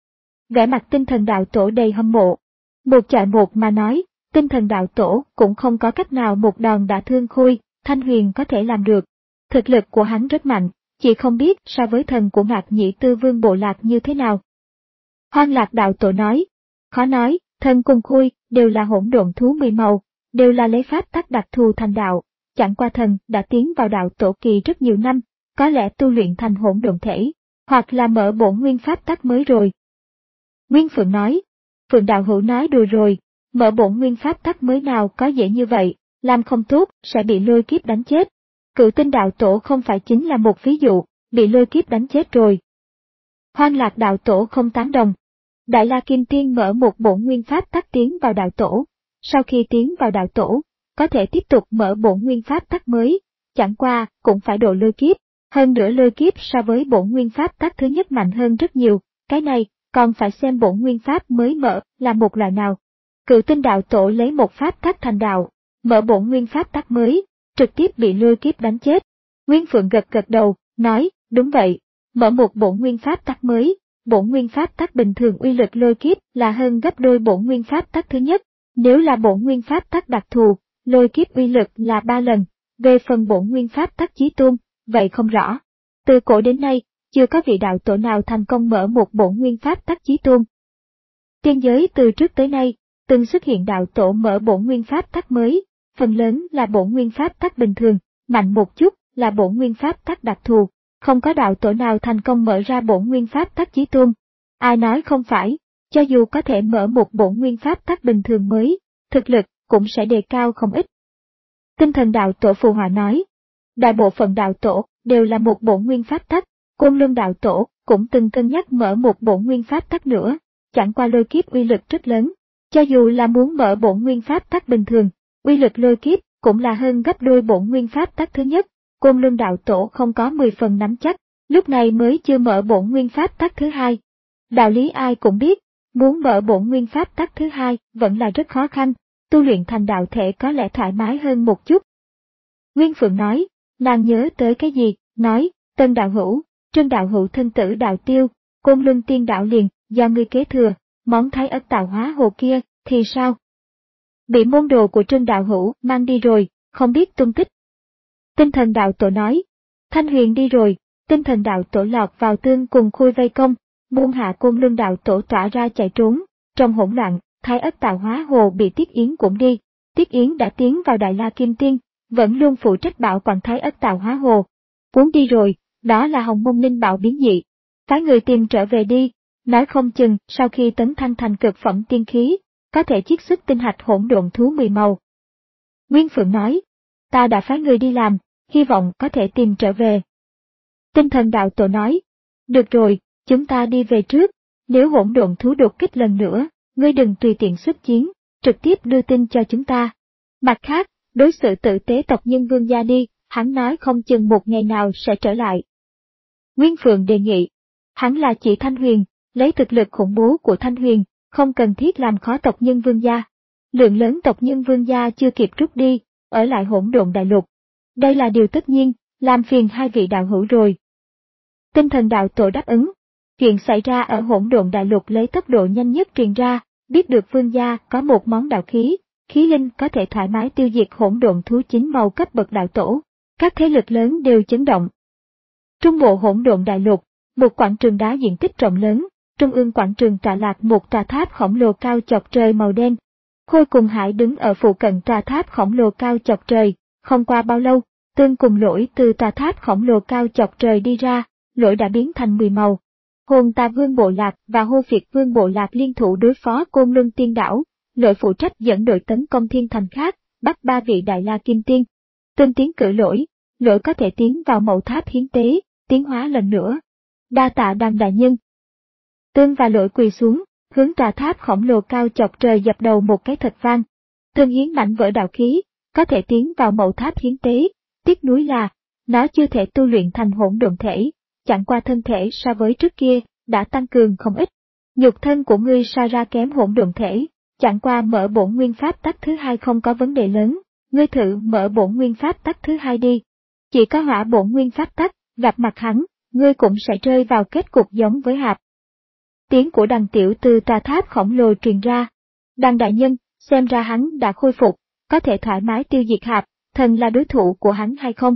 Vẻ mặt tinh thần đạo tổ đầy hâm mộ. Một chọi một mà nói, tinh thần đạo tổ cũng không có cách nào một đòn đả thương Khôi, Thanh Huyền có thể làm được. Thực lực của hắn rất mạnh, chỉ không biết so với thần của Mạc Nhĩ Tư Vương bộ lạc như thế nào. Hoang Lạc đạo tổ nói, khó nói, thần cùng Khôi đều là hỗn độn thú mười màu, đều là lấy pháp tắc đặc thù thành đạo, chẳng qua thần đã tiến vào đạo tổ kỳ rất nhiều năm, có lẽ tu luyện thành hỗn độn thể, hoặc là mở bổn nguyên pháp tắc mới rồi. Nguyên Phượng nói, Phượng đạo hữu nói đùa rồi, mở bổn nguyên pháp tắc mới nào có dễ như vậy, làm không tốt sẽ bị lôi kiếp đánh chết. Cựu tinh đạo tổ không phải chính là một ví dụ, bị lôi kiếp đánh chết rồi. Hoang Lạc đạo tổ không tán đồng. Đại La Kim Tiên mở một bổn nguyên pháp tắc tiến vào đạo tổ, sau khi tiến vào đạo tổ, có thể tiếp tục mở bổn nguyên pháp tắc mới, chẳng qua cũng phải độ lôi kiếp, hơn nữa lôi kiếp so với bổn nguyên pháp tắc thứ nhất mạnh hơn rất nhiều, cái này còn phải xem bổn nguyên pháp mới mở là một loại nào. Cựu tinh đạo tổ lấy một pháp tắc thành đạo, mở bổn nguyên pháp tắc mới, trực tiếp bị lôi kiếp đánh chết. Nguyên Phượng gật gật đầu, nói, đúng vậy, mở một bổn nguyên pháp tắc mới, bổn nguyên pháp tắc bình thường uy lực lôi kiếp là hơn gấp đôi bổn nguyên pháp tắc thứ nhất, nếu là bổn nguyên pháp tắc đặc thù, lôi kiếp uy lực là ba lần, về phần bổn nguyên pháp tắc chí tôn, vậy không rõ. Từ cổ đến nay, chưa có vị đạo tổ nào thành công mở một bổn nguyên pháp tắc chí tôn. Tiên giới từ trước tới nay, từng xuất hiện đạo tổ mở bổn nguyên pháp tắc mới, phần lớn là bổn nguyên pháp tắc bình thường, mạnh một chút là bổn nguyên pháp tắc đặc thù, không có đạo tổ nào thành công mở ra bổn nguyên pháp tắc chí tôn. Ai nói không phải, cho dù có thể mở một bổn nguyên pháp tắc bình thường mới, thực lực cũng sẽ đề cao không ít. Tinh thần đạo tổ phù hòa nói, đại bộ phận đạo tổ đều là một bổn nguyên pháp tắc, Côn Luân đạo tổ cũng từng cân nhắc mở một bổn nguyên pháp tắc nữa, chẳng qua lôi kiếp uy lực rất lớn, cho dù là muốn mở bổn nguyên pháp tắc bình thường, uy lực lôi kiếp cũng là hơn gấp đôi bổn nguyên pháp tắc thứ nhất, Côn Luân đạo tổ không có mười phần nắm chắc, lúc này mới chưa mở bổn nguyên pháp tắc thứ hai. Đạo lý ai cũng biết, muốn mở bổn nguyên pháp tắc thứ hai vẫn là rất khó khăn, tu luyện thành đạo thể có lẽ thoải mái hơn một chút. Nguyên Phượng nói, nàng nhớ tới cái gì, nói, Tân đạo hữu, Trân đạo hữu thân tử đạo tiêu, Côn Luân tiên đạo liền, do ngươi kế thừa, món thái ất tạo hóa hồ kia, thì sao? Bị môn đồ của Trân đạo hữu mang đi rồi, không biết tung tích. Tinh thần đạo tổ nói, Thanh Huyền đi rồi, tinh thần đạo tổ lọt vào Tương cùng Khôi vây công, muôn hạ Côn Luân đạo tổ tỏa ra chạy trốn, trong hỗn loạn, thái ất tạo hóa hồ bị Tiết Yến cũng đi, Tiết Yến đã tiến vào Đại La Kim Tiên, vẫn luôn phụ trách bảo quản thái ất tạo hóa hồ. Muốn đi rồi, đó là Hồng Mông Linh Bảo biến dị. Phái người tìm trở về đi, nói không chừng sau khi tấn thăng thành cực phẩm tiên khí, có thể chiết xuất tinh hạch hỗn độn thú mười màu. Nguyên Phượng nói, ta đã phái người đi làm, hy vọng có thể tìm trở về. Tinh thần đạo tổ nói, được rồi, chúng ta đi về trước, nếu hỗn độn thú đột kích lần nữa, ngươi đừng tùy tiện xuất chiến, trực tiếp đưa tin cho chúng ta. Mặt khác, đối xử tử tế tộc nhân Vương gia đi, hắn nói không chừng một ngày nào sẽ trở lại. Nguyên Phượng đề nghị, hắn là chỉ Thanh Huyền, lấy thực lực khủng bố của Thanh Huyền, không cần thiết làm khó tộc nhân Vương gia. Lượng lớn tộc nhân Vương gia chưa kịp rút đi, ở lại hỗn độn đại lục. Đây là điều tất nhiên, làm phiền hai vị đạo hữu rồi. Tinh thần đạo tổ đáp ứng. Chuyện xảy ra ở hỗn độn đại lục lấy tốc độ nhanh nhất truyền ra, biết được Vương gia có một món đạo khí, khí linh có thể thoải mái tiêu diệt hỗn độn thú chín màu cấp bậc đạo tổ. Các thế lực lớn đều chấn động. Trung bộ hỗn độn đại lục, một quảng trường đá diện tích rộng lớn, trung ương quảng trường tọa lạc một tòa tháp khổng lồ cao chọc trời màu đen. Khôi cùng Hải đứng ở phụ cận tòa tháp khổng lồ cao chọc trời, không qua bao lâu, Tương cùng Lỗi từ tòa tháp khổng lồ cao chọc trời đi ra, Lỗi đã biến thành mười màu. Hồn Tà Vương bộ lạc và Hô Việt Vương bộ lạc liên thủ đối phó Côn Luân tiên đảo, Lỗi phụ trách dẫn đội tấn công thiên thành khác, bắt ba vị Đại La Kim Tiên. Tương tiến cử Lỗi, lỗi có thể tiến vào mộ tháp hiến tế, tiến hóa lần nữa. Đa tạ Đằng đại nhân. Tương và lỗi quỳ xuống, hướng tòa tháp khổng lồ cao chọc trời dập đầu một cái thật vang. Tương hiến mảnh vỡ đạo khí, có thể tiến vào mộ tháp hiến tế, tiếc nuối là, nó chưa thể tu luyện thành hỗn độn thể, chẳng qua thân thể so với trước kia, đã tăng cường không ít. Nhục thân của ngươi so ra kém hỗn độn thể, chẳng qua mở bổn nguyên pháp tắc thứ hai không có vấn đề lớn, ngươi thử mở bổn nguyên pháp tắc thứ hai đi. Chỉ có hỏa bổn nguyên pháp tắc, gặp mặt hắn, ngươi cũng sẽ rơi vào kết cục giống với Hạp. Tiếng của Đằng Tiểu từ tòa tháp khổng lồ truyền ra. Đằng đại nhân, xem ra hắn đã khôi phục, có thể thoải mái tiêu diệt Hạp, thần là đối thủ của hắn hay không?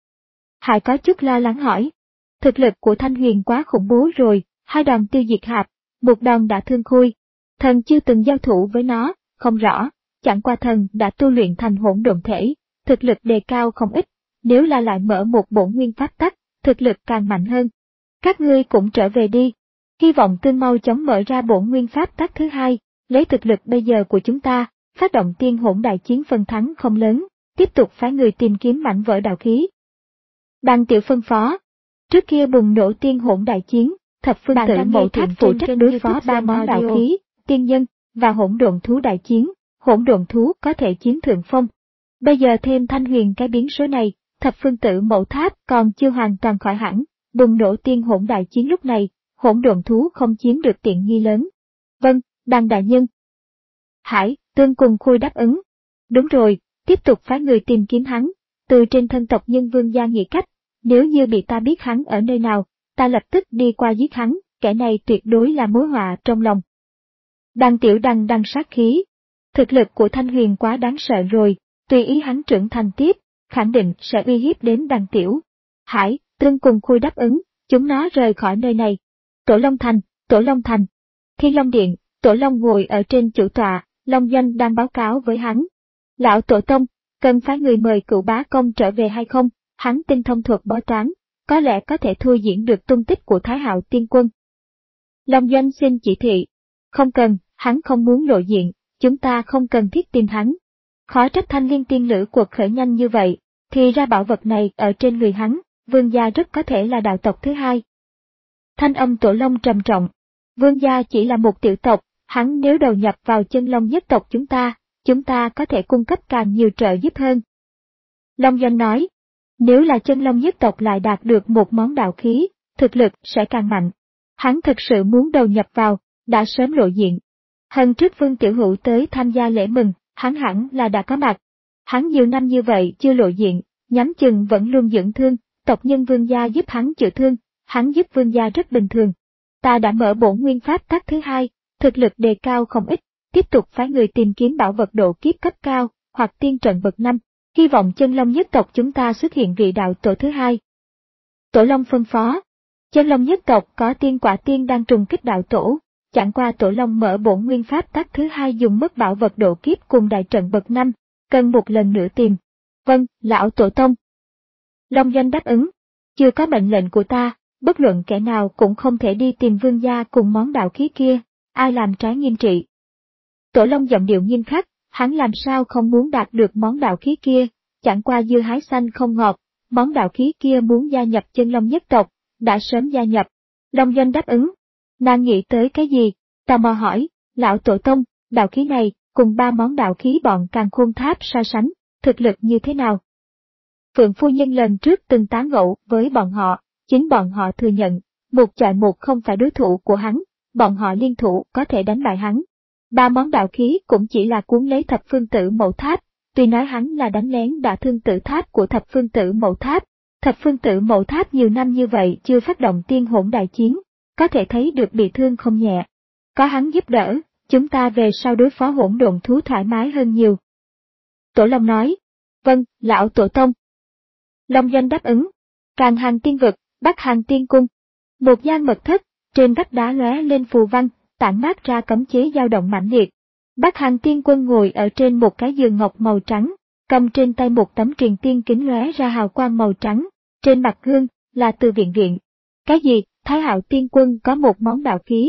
Hải có chút lo lắng hỏi. Thực lực của Thanh Huyền quá khủng bố rồi, hai đòn tiêu diệt Hạp, một đòn đã thương Khôi. Thần chưa từng giao thủ với nó, không rõ, chẳng qua thần đã tu luyện thành hỗn độn thể, thực lực đề cao không ít, nếu là lại mở một bổn nguyên pháp tắc, thực lực càng mạnh hơn. Các ngươi cũng trở về đi, hy vọng Tương mau chóng mở ra bổn nguyên pháp tắc thứ hai, lấy thực lực bây giờ của chúng ta, phát động tiên hỗn đại chiến phần thắng không lớn, tiếp tục phái người tìm kiếm mảnh vỡ đạo khí. Đằng Tiểu phân phó, trước kia bùng nổ tiên hỗn đại chiến, thập phương tự mộ tháp phụ trách đối phó ba món đạo khí, tiên nhân, và hỗn độn thú đại chiến, hỗn độn thú có thể chiến thượng phong. Bây giờ thêm Thanh Huyền cái biến số này, thập phương tự mộ tháp còn chưa hoàn toàn khỏi hẳn, bùng nổ tiên hỗn đại chiến lúc này, hỗn độn thú không chiếm được tiện nghi lớn. Vâng, Đằng đại nhân. Hải, Tương cùng Khôi đáp ứng. Đúng rồi, tiếp tục phái người tìm kiếm hắn, từ trên thân tộc nhân Vương gia nghĩ cách, nếu như bị ta biết hắn ở nơi nào, ta lập tức đi qua giết hắn, kẻ này tuyệt đối là mối họa trong lòng. Đằng Tiểu đằng đằng sát khí. Thực lực của Thanh Huyền quá đáng sợ rồi, tùy ý hắn trưởng thành tiếp, khẳng định sẽ uy hiếp đến Đằng Tiểu. Hải, Tương cùng Khôi đáp ứng, chúng nó rời khỏi nơi này. Tổ Long Thành, Tổ Long Thành. Thiên Long Điện, Tổ Long ngồi ở trên chủ tọa, Long Doanh đang báo cáo với hắn. Lão Tổ Tông, cần phái người mời Cửu Bá Công trở về hay không? Hắn tinh thông thuật bói toán, có lẽ có thể thôi diễn được tung tích của Thái Hạo Tiên Quân. Long Doanh xin chỉ thị. Không cần, hắn không muốn lộ diện, chúng ta không cần thiết tìm hắn. Khó trách Thanh Liên tiên lữ quật khởi nhanh như vậy, thì ra bảo vật này ở trên người hắn, Vương gia rất có thể là đạo tộc thứ hai. Thanh âm Tổ Long trầm trọng. Vương gia chỉ là một tiểu tộc, hắn nếu đầu nhập vào chân long nhất tộc chúng ta, chúng ta có thể cung cấp càng nhiều trợ giúp hơn. Long Doanh nói, nếu là chân long nhất tộc lại đạt được một món đạo khí, thực lực sẽ càng mạnh. Hắn thực sự muốn đầu nhập vào, đã sớm lộ diện. Hơn trước Vương Tiểu Hữu tới tham gia lễ mừng, hắn hẳn là đã có mặt. Hắn nhiều năm như vậy chưa lộ diện, nhắm chừng vẫn luôn dưỡng thương, tộc nhân Vương gia giúp hắn chữa thương, hắn giúp Vương gia rất bình thường. Ta đã mở bổn nguyên pháp tắc thứ hai, thực lực đề cao không ít, tiếp tục phái người tìm kiếm bảo vật độ kiếp cấp cao, hoặc tiên trận bậc năm, hy vọng chân long nhất tộc chúng ta xuất hiện vị đạo tổ thứ hai. Tổ Long phân phó, chân long nhất tộc có tiên quả tiên đang trùng kích đạo tổ, chẳng qua Tổ Long mở bổn nguyên pháp tắc thứ hai dùng mất bảo vật độ kiếp cùng đại trận bậc năm, cần một lần nữa tìm. Vâng, lão Tổ Tông. Long Doanh đáp ứng, chưa có mệnh lệnh của ta, bất luận kẻ nào cũng không thể đi tìm Vương gia cùng món đạo khí kia, ai làm trái nghiêm trị. Tổ Long giọng điệu nghiêm khắc, hắn làm sao không muốn đạt được món đạo khí kia, chẳng qua dưa hái xanh không ngọt, món đạo khí kia muốn gia nhập chân long nhất tộc, đã sớm gia nhập. Long Doanh đáp ứng. Nàng nghĩ tới cái gì? Tò mò hỏi, lão Tổ Tông, đạo khí này, cùng ba món đạo khí bọn Càn Khôn Tháp so sánh, thực lực như thế nào? Phượng Phu Nhân lần trước từng tán gẫu với bọn họ, chính bọn họ thừa nhận, một chọi một không phải đối thủ của hắn, bọn họ liên thủ có thể đánh bại hắn. Ba món đạo khí cũng chỉ là cuốn lấy thập phương tử mẫu tháp, tuy nói hắn là đánh lén đả thương tử tháp của thập phương tử mẫu tháp. Thập phương tử mẫu tháp nhiều năm như vậy chưa phát động tiên hỗn đại chiến, có thể thấy được bị thương không nhẹ. Có hắn giúp đỡ, chúng ta về sau đối phó hỗn độn thú thoải mái hơn nhiều. Tổ Long nói, vâng, lão Tổ Tông. Long Doanh đáp ứng. Càng Hàng Tiên Vực, Bắc Hàng Tiên Cung. Một gian mật thất, trên vách đá lóe lên phù văn, tản mát ra cấm chế dao động mãnh liệt. Bắc Hàng Tiên Quân ngồi ở trên một cái giường ngọc màu trắng, cầm trên tay một tấm truyền tiên kính lóe ra hào quang màu trắng, trên mặt gương là Từ Viện Viện. Cái gì? Thái Hạo Tiên Quân có một món đạo khí.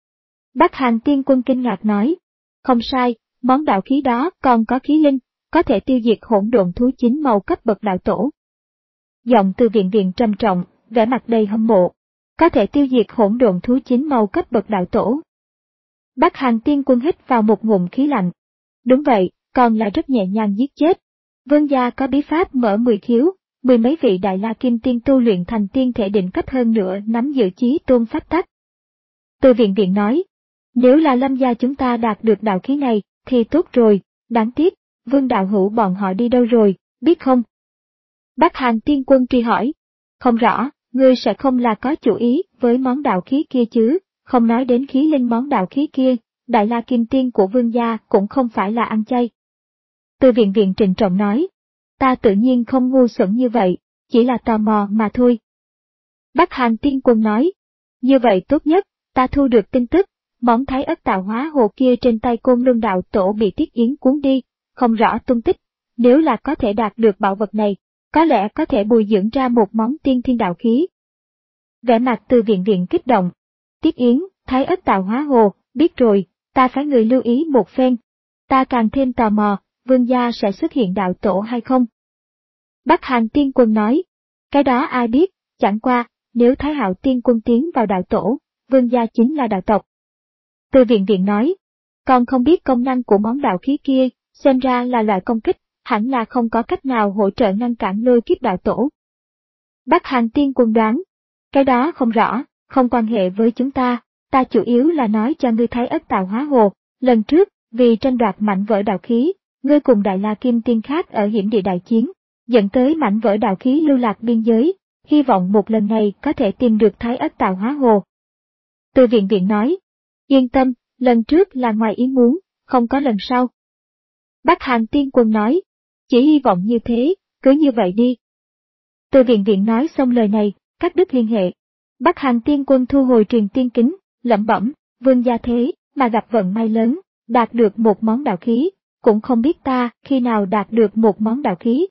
Bắc Hàng Tiên Quân kinh ngạc nói, không sai, món đạo khí đó còn có khí linh, có thể tiêu diệt hỗn độn thú chín màu cấp bậc đạo tổ. Giọng Từ Viện Viện trầm trọng, vẻ mặt đầy hâm mộ. Có thể tiêu diệt hỗn độn thú chín màu cấp bậc đạo tổ. Bắc Hàng Tiên Quân hít vào một ngụm khí lạnh. Đúng vậy, còn là rất nhẹ nhàng giết chết. Vương gia có bí pháp mở mười khiếu, mười mấy vị Đại La Kim Tiên tu luyện thành tiên thể định cấp hơn nữa nắm giữ chí tôn pháp tắc. Từ Viện Viện nói, nếu là Lâm gia chúng ta đạt được đạo khí này, thì tốt rồi, đáng tiếc, Vương đạo hữu bọn họ đi đâu rồi, biết không? Bắc Hàng Tiên Quân truy hỏi, không rõ, ngươi sẽ không là có chủ ý với món đạo khí kia chứ, không nói đến khí linh món đạo khí kia, Đại La Kim Tiên của Vương gia cũng không phải là ăn chay. Từ Viện Viện trịnh trọng nói, ta tự nhiên không ngu xuẩn như vậy, chỉ là tò mò mà thôi. Bắc Hàng Tiên Quân nói, như vậy tốt nhất, ta thu được tin tức, món thái ất tạo hóa hồ kia trên tay Côn Luân đạo tổ bị Tiết Yến cuốn đi, không rõ tung tích, nếu là có thể đạt được bảo vật này, có lẽ có thể bồi dưỡng ra một món tiên thiên đạo khí. Vẻ mặt Từ Viện Viện kích động, Tiết Yến, thái ất tạo hóa hồ, biết rồi, ta phải người lưu ý một phen. Ta càng thêm tò mò, Vương gia sẽ xuất hiện đạo tổ hay không? Bắc Hàng Tiên Quân nói, cái đó ai biết, chẳng qua, nếu Thái Hạo Tiên Quân tiến vào đạo tổ, Vương gia chính là đạo tộc. Từ Viện Viện nói, còn không biết công năng của món đạo khí kia, xem ra là loại công kích, hẳn là không có cách nào hỗ trợ ngăn cản lôi kiếp đạo tổ. Bắc Hàng Tiên Quân đoán, cái đó không rõ, không quan hệ với chúng ta, ta chủ yếu là nói cho ngươi thái ất tạo hóa hồ, lần trước, vì tranh đoạt mảnh vỡ đạo khí, ngươi cùng Đại La Kim Tiên khác ở hiểm địa đại chiến, dẫn tới mảnh vỡ đạo khí lưu lạc biên giới, hy vọng một lần này có thể tìm được thái ất tạo hóa hồ. Từ Viện Viện nói, yên tâm, lần trước là ngoài ý muốn, không có lần sau. Bắc Hàng Tiên Quân nói, chỉ hy vọng như thế, cứ như vậy đi. Từ Viện Viện nói xong lời này, cắt đứt liên hệ. Bắc Hàng Tiên Quân thu hồi truyền tiên kính, lẩm bẩm, Vương gia thế, mà gặp vận may lớn, đạt được một món đạo khí, cũng không biết ta khi nào đạt được một món đạo khí.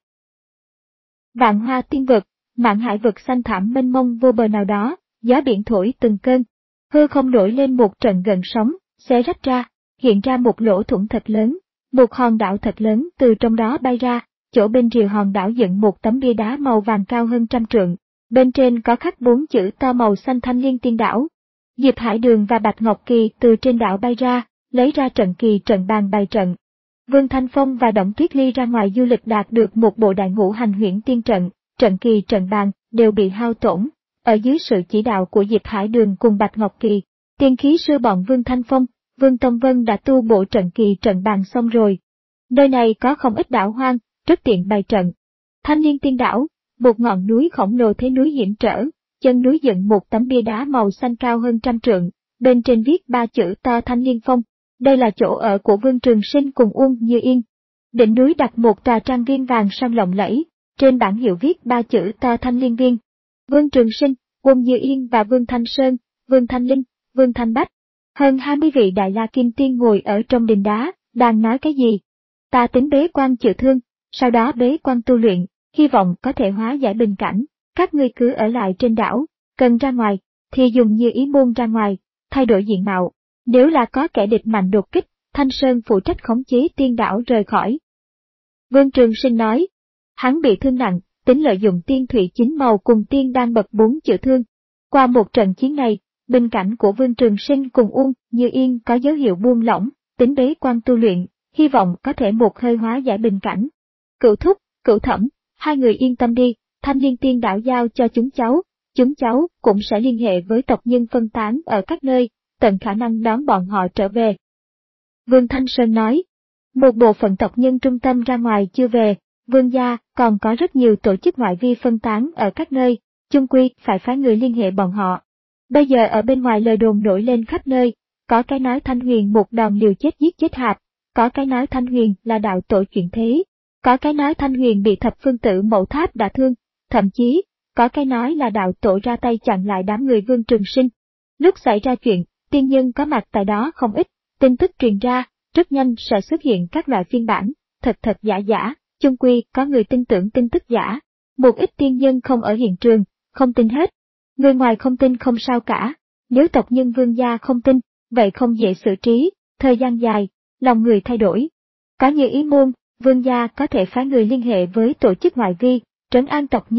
Vạn Hoa Tiên Vực, mạn hải vực xanh thẳm mênh mông vô bờ nào đó, gió biển thổi từng cơn, hư không nổi lên một trận gần sóng, xé rách ra, hiện ra một lỗ thủng thật lớn, một hòn đảo thật lớn từ trong đó bay ra, chỗ bên rìa hòn đảo dựng một tấm bia đá màu vàng cao hơn trăm trượng, bên trên có khắc bốn chữ to màu xanh Thanh Liên Tiên Đảo. Diệp Hải Đường và Bạch Ngọc Kỳ từ trên đảo bay ra, lấy ra trận kỳ trận bàn bày trận. Vương Thanh Phong và Đổng Tuyết Ly ra ngoài du lịch đạt được một bộ đại ngũ hành huyễn tiên trận, trận kỳ trận bàn đều bị hao tổn. Ở dưới sự chỉ đạo của Diệp Hải Đường cùng Bạch Ngọc Kỳ, tiên khí sư bọn Vương Thanh Phong, Vương Tông Vân đã tu bộ trận kỳ trận bàn xong rồi. Nơi này có không ít đảo hoang, rất tiện bày trận. Thanh Liên Tiên Đảo, một ngọn núi khổng lồ thế núi hiểm trở, chân núi dựng một tấm bia đá màu xanh cao hơn trăm trượng, bên trên viết ba chữ to Thanh Liên Phong. Đây là chỗ ở của Vương Trường Sinh cùng Uông Như Yên. Đỉnh núi đặt một tòa trang viên vàng son lộng lẫy, trên bảng hiệu viết ba chữ to Thanh Liên Viên. Vương Trường Sinh, Uông Như Yên và Vương Thanh Sơn, Vương Thanh Linh, Vương Thanh Bách. Hơn hai mươi vị Đại La Kim Tiên ngồi ở trong đình đá, đang nói cái gì? Ta tính bế quan chữa thương, sau đó bế quan tu luyện, hy vọng có thể hóa giải bình cảnh, các ngươi cứ ở lại trên đảo, cần ra ngoài, thì dùng Như Ý môn ra ngoài, thay đổi diện mạo. Nếu là có kẻ địch mạnh đột kích, Thanh Sơn phụ trách khống chế tiên đảo rời khỏi. Vương Trường Sinh nói, hắn bị thương nặng, tính lợi dụng tiên thủy chín màu cùng tiên đang bậc bốn chữa thương. Qua một trận chiến này, bình cảnh của Vương Trường Sinh cùng Uông Như Yên có dấu hiệu buông lỏng, tính bế quan tu luyện, hy vọng có thể một hơi hóa giải bình cảnh. Cửu Thúc, Cửu Thẩm, hai người yên tâm đi, Thanh Liên Tiên đảo giao cho chúng cháu, chúng cháu cũng sẽ liên hệ với tộc nhân phân tán ở các nơi, tận khả năng đón bọn họ trở về. Vương Thanh Sơn nói, một bộ phận tộc nhân trung tâm ra ngoài chưa về, Vương gia còn có rất nhiều tổ chức ngoại vi phân tán ở các nơi, chung quy phải phái người liên hệ bọn họ. Bây giờ ở bên ngoài lời đồn nổi lên khắp nơi, có cái nói Thanh Huyền một đòn liều chết giết chết hạp, có cái nói Thanh Huyền là đạo tổ chuyển thế, có cái nói Thanh Huyền bị thập phương tử mẫu tháp đả thương, thậm chí, có cái nói là đạo tổ ra tay chặn lại đám người Vương Trường Sinh. Lúc xảy ra chuyện, tiên nhân có mặt tại đó không ít, tin tức truyền ra, rất nhanh sẽ xuất hiện các loại phiên bản, thật thật giả giả, chung quy có người tin tưởng tin tức giả. Một ít tiên nhân không ở hiện trường, không tin hết. Người ngoài không tin không sao cả, nếu tộc nhân Vương gia không tin, vậy không dễ xử trí, thời gian dài, lòng người thay đổi. Có Như Ý môn, Vương gia có thể phái người liên hệ với tổ chức ngoại vi, trấn an tộc nhân,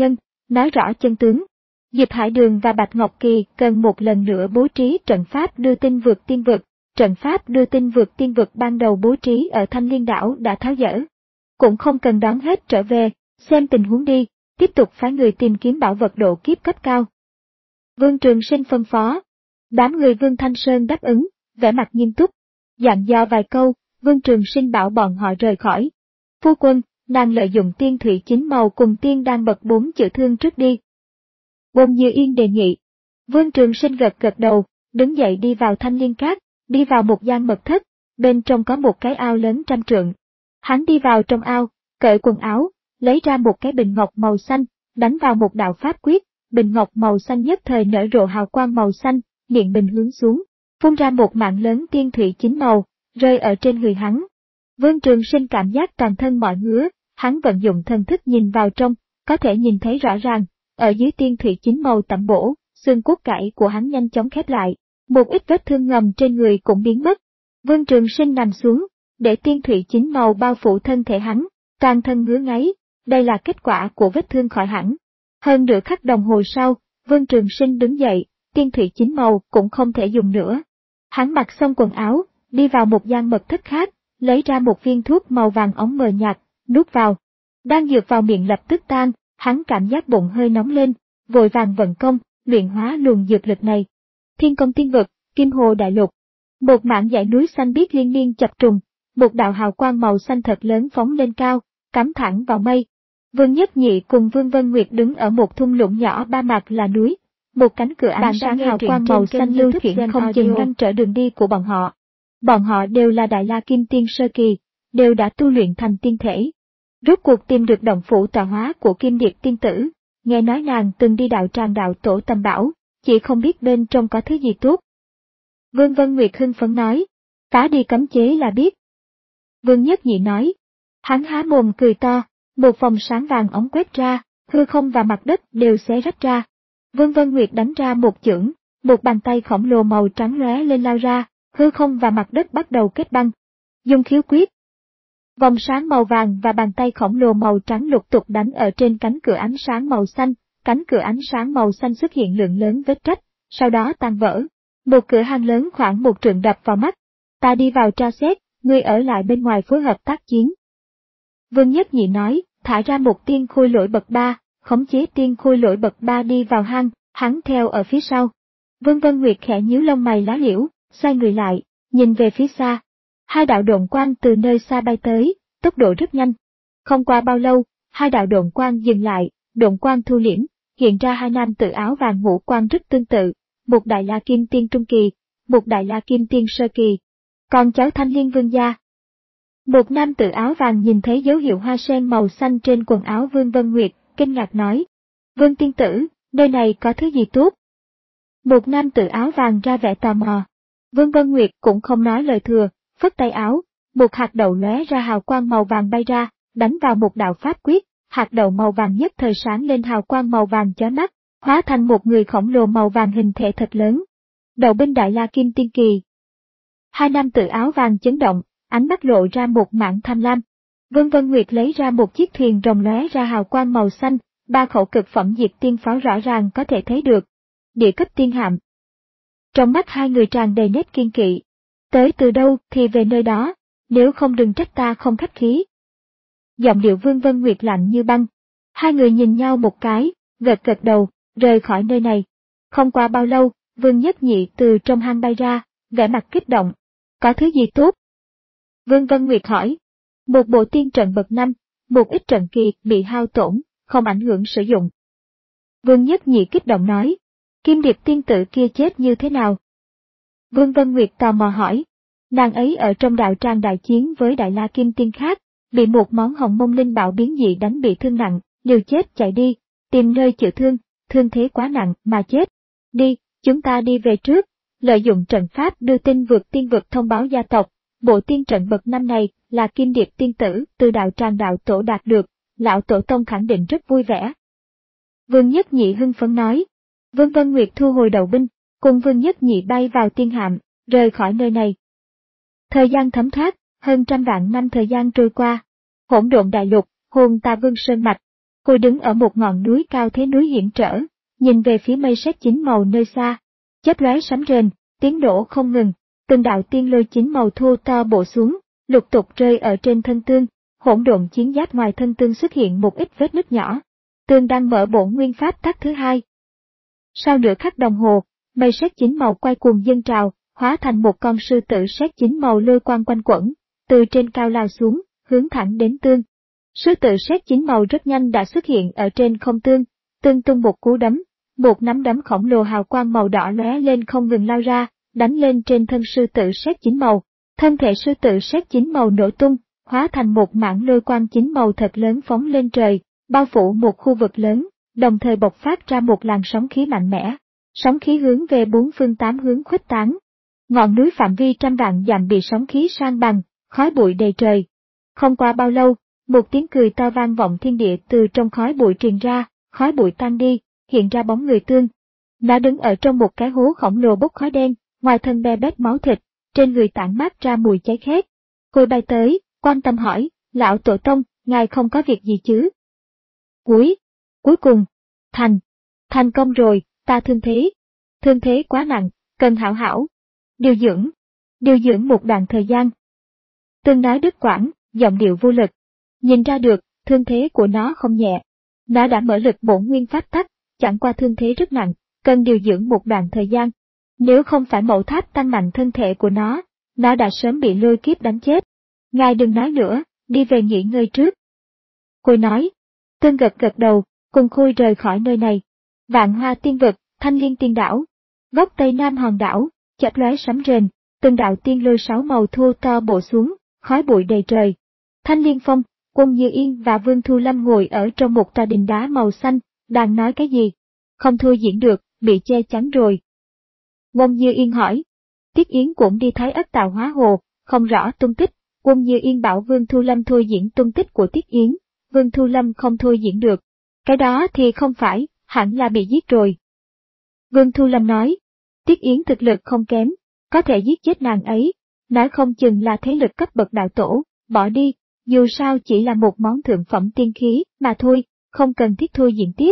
nói rõ chân tướng. Diệp Hải Đường và Bạch Ngọc Kỳ cần một lần nữa bố trí trận pháp đưa tin vượt tiên vực. Trận pháp đưa tin vượt tiên vực ban đầu bố trí ở Thanh Liên Đảo đã tháo dỡ. Cũng không cần đón hết trở về, xem tình huống đi, tiếp tục phái người tìm kiếm bảo vật độ kiếp cấp cao. Vương Trường Sinh phân phó. Đám người Vương Thanh Sơn đáp ứng, vẻ mặt nghiêm túc. Dặn dò vài câu, Vương Trường Sinh bảo bọn họ rời khỏi. Phu quân, nàng lợi dụng tiên thủy chính màu cùng tiên đang bật bốn chữ thương trước đi. Bồn Như Yên đề nghị. Vương Trường Sinh gật gật đầu, đứng dậy đi vào Thanh Liên Cát, đi vào một gian mật thất, bên trong có một cái ao lớn trăm trượng. Hắn đi vào trong ao, cởi quần áo, lấy ra một cái bình ngọc màu xanh, đánh vào một đạo pháp quyết, bình ngọc màu xanh nhất thời nở rộ hào quang màu xanh, miệng bình hướng xuống, phun ra một mạng lớn tiên thủy chính màu, rơi ở trên người hắn. Vương Trường Sinh cảm giác toàn thân mỏi ngứa, hắn vận dụng thần thức nhìn vào trong, có thể nhìn thấy rõ ràng, ở dưới tiên thủy chính màu tẩm bổ, xương cốt gãy của hắn nhanh chóng khép lại, một ít vết thương ngầm trên người cũng biến mất. Vương Trường Sinh nằm xuống, để tiên thủy chính màu bao phủ thân thể hắn, toàn thân ngứa ngáy, đây là kết quả của vết thương khỏi hẳn. Hơn nửa khắc đồng hồ sau, Vương Trường Sinh đứng dậy, tiên thủy chính màu cũng không thể dùng nữa. Hắn mặc xong quần áo, đi vào một gian mật thất khác, lấy ra một viên thuốc màu vàng óng mờ nhạt, nuốt vào. Đang dược vào miệng lập tức tan, hắn cảm giác bụng hơi nóng lên, vội vàng vận công, luyện hóa luồng dược lực này. Thiên Công Tiên Vực, Kim Hồ Đại Lục. Một mảng dãy núi xanh biếc liên miên chập trùng, một đạo hào quang màu xanh thật lớn phóng lên cao, cắm thẳng vào mây. Vương Nhất Nhị cùng Vương Vân Nguyệt đứng ở một thung lũng nhỏ ba mặt là núi, một cánh cửa ánh sáng hào quang màu xanh lưu chuyển không chừng ngăn trở đường đi của bọn họ. Bọn họ đều là Đại La Kim Tiên sơ kỳ, đều đã tu luyện thành tiên thể. Rốt cuộc tìm được động phủ tọa hóa của Kim Điệp tiên tử, nghe nói nàng từng đi đạo tràng đạo tổ Tâm Bảo, chỉ không biết bên trong có thứ gì tốt. Vương Vân Nguyệt hưng phấn nói, phá đi cấm chế là biết. Vương Nhất Nhị nói, hắn há mồm cười to, một vòng sáng vàng ống quét ra, hư không và mặt đất đều xé rách ra. Vương Vân Nguyệt đánh ra một chưởng, một bàn tay khổng lồ màu trắng lóe lên lao ra, hư không và mặt đất bắt đầu kết băng. Dung khiếu quyết. Vòng sáng màu vàng và bàn tay khổng lồ màu trắng lục tục đánh ở trên cánh cửa ánh sáng màu xanh, cánh cửa ánh sáng màu xanh xuất hiện lượng lớn vết rách, sau đó tan vỡ. Một cửa hang lớn khoảng một trượng đập vào mắt. Ta đi vào tra xét, ngươi ở lại bên ngoài phối hợp tác chiến. Vương Nhất Nhị nói, thả ra một tiên khôi lỗi bậc ba, khống chế tiên khôi lỗi bậc ba đi vào hang, hắn theo ở phía sau. Vương Vân Nguyệt khẽ nhíu lông mày lá liễu, xoay người lại, nhìn về phía xa. Hai đạo độn quang từ nơi xa bay tới, tốc độ rất nhanh. Không qua bao lâu, hai đạo độn quang dừng lại, độn quang thu liễm, hiện ra hai nam tử áo vàng ngũ quan rất tương tự, một Đại La Kim Tiên trung kỳ, một Đại La Kim Tiên sơ kỳ. Còn cháu Thanh Liên Vương gia. Một nam tử áo vàng nhìn thấy dấu hiệu hoa sen màu xanh trên quần áo Vương Vân Nguyệt, kinh ngạc nói. Vương tiên tử, nơi này có thứ gì tốt? Một nam tử áo vàng ra vẻ tò mò. Vương Vân Nguyệt cũng không nói lời thừa, phất tay áo, một hạt đậu lóe ra hào quang màu vàng bay ra, đánh vào một đạo pháp quyết, hạt đậu màu vàng nhất thời sáng lên hào quang màu vàng chói mắt, hóa thành một người khổng lồ màu vàng hình thể thật lớn. Đậu binh Đại La Kim Tiên kỳ. Hai nam tử áo vàng chấn động, ánh mắt lộ ra một mảng tham lam. Vương Vân Nguyệt lấy ra một chiếc thuyền rồng lóe ra hào quang màu xanh, ba khẩu cực phẩm diệt tiên pháo rõ ràng có thể thấy được. Địa cấp tiên hạm. Trong mắt hai người tràn đầy nét kiên kỵ. Tới từ đâu thì về nơi đó, nếu không đừng trách ta không khách khí. Giọng điệu Vương Vân Nguyệt lạnh như băng. Hai người nhìn nhau một cái, gật gật đầu, rời khỏi nơi này. Không qua bao lâu, Vương Nhất Nhị từ trong hang bay ra, vẻ mặt kích động. Có thứ gì tốt? Vương Vân Nguyệt hỏi. Một bộ tiên trận bậc năm, một ít trận kỳ bị hao tổn, không ảnh hưởng sử dụng. Vương Nhất Nhị kích động nói. Kim Điệp tiên tử kia chết như thế nào? Vương Vân Nguyệt tò mò hỏi. Nàng ấy ở trong đạo tràng đại chiến với Đại La Kim Tiên khác, bị một món hồng mông linh bảo biến dị đánh bị thương nặng, liều chết chạy đi, tìm nơi chữa thương, thương thế quá nặng mà chết. Đi, chúng ta đi về trước, lợi dụng trận pháp đưa tin vượt tiên vực thông báo gia tộc, bộ tiên trận bậc năm này là Kim Điệp tiên tử từ đạo tràng đạo tổ đạt được, lão tổ tông khẳng định rất vui vẻ. Vương Nhất Nhị hưng phấn nói. Vương Vân Nguyệt thu hồi đầu binh, cùng Vương Nhất Nhị bay vào tiên hạm, rời khỏi nơi này. Thời gian thấm thoát, hơn trăm vạn năm thời gian trôi qua. Hỗn độn đại lục, hồn tà vương sơn mạch. Cô đứng ở một ngọn núi cao thế núi hiểm trở, nhìn về phía mây sét chín màu nơi xa. Chớp lóe sấm rền, tiếng nổ không ngừng, từng đạo tiên lôi chín màu thô to bổ xuống, lục tục rơi ở trên thân Tương. Hỗn độn chiến giáp ngoài thân Tương xuất hiện một ít vết nứt nhỏ. Tương đang mở bổn nguyên pháp tắc thứ hai. Sau nửa khắc đồng hồ, mây sét chín màu quay cuồng dâng trào, hóa thành một con sư tử sét chín màu lôi quang quanh quẩn, từ trên cao lao xuống, hướng thẳng đến Tương. Sư tử sét chín màu rất nhanh đã xuất hiện ở trên không Tương. Tương tung một cú đấm, một nắm đấm khổng lồ hào quang màu đỏ lóe lên không ngừng lao ra, đánh lên trên thân sư tử sét chín màu. Thân thể sư tử sét chín màu nổ tung, hóa thành một mảng lôi quang chín màu thật lớn phóng lên trời, bao phủ một khu vực lớn, đồng thời bộc phát ra một làn sóng khí mạnh mẽ. Sóng khí hướng về bốn phương tám hướng khuếch tán. Ngọn núi phạm vi trăm vạn dặm bị sóng khí san bằng, khói bụi đầy trời. Không qua bao lâu, một tiếng cười to vang vọng thiên địa từ trong khói bụi truyền ra, khói bụi tan đi, hiện ra bóng người Tương. Nó đứng ở trong một cái hố khổng lồ bốc khói đen, ngoài thân be bét máu thịt, trên người tản mát ra mùi cháy khét. Cô bay tới, quan tâm hỏi, lão tổ tông, ngài không có việc gì chứ? Cuối, cuối cùng, thành, thành công rồi, ta thương thế. Thương thế quá nặng, cần hảo hảo. Điều dưỡng, điều dưỡng một đoạn thời gian. Tương nói đứt quãng, giọng điệu vô lực. Nhìn ra được, thương thế của nó không nhẹ. Nó đã mở lực bổn nguyên pháp tắc, chẳng qua thương thế rất nặng, cần điều dưỡng một đoạn thời gian. Nếu không phải mẫu tháp tăng mạnh thân thể của nó, nó đã sớm bị lôi kiếp đánh chết. Ngài đừng nói nữa, đi về nghỉ ngơi trước. Khôi nói. Tương gật gật đầu, cùng Khôi rời khỏi nơi này. Vạn Hoa tiên vực, Thanh Liên tiên đảo. Góc tây nam hòn đảo, chợt lóe sấm rền, từng đạo tiên lôi sáu màu thô to bổ xuống, khói bụi đầy trời. Thanh Liên Phong, Quân Như Yên và Vương Thu Lâm ngồi ở trong một tòa đình đá màu xanh, đang nói cái gì? Không thôi diễn được, bị che chắn rồi. Quân Như Yên hỏi. Tiết Yến cũng đi Thái Ất Tạo Hóa Hồ, không rõ tung tích. Quân Như Yên bảo Vương Thu Lâm thôi diễn tung tích của Tiết Yến, Vương Thu Lâm không thôi diễn được. Cái đó thì không phải, hẳn là bị giết rồi. Vương Thu Lâm nói. Tiết Yến thực lực không kém, có thể giết chết nàng ấy, nói không chừng là thế lực cấp bậc đạo tổ, bỏ đi, dù sao chỉ là một món thượng phẩm tiên khí mà thôi, không cần thiết thôi diễn tiếp.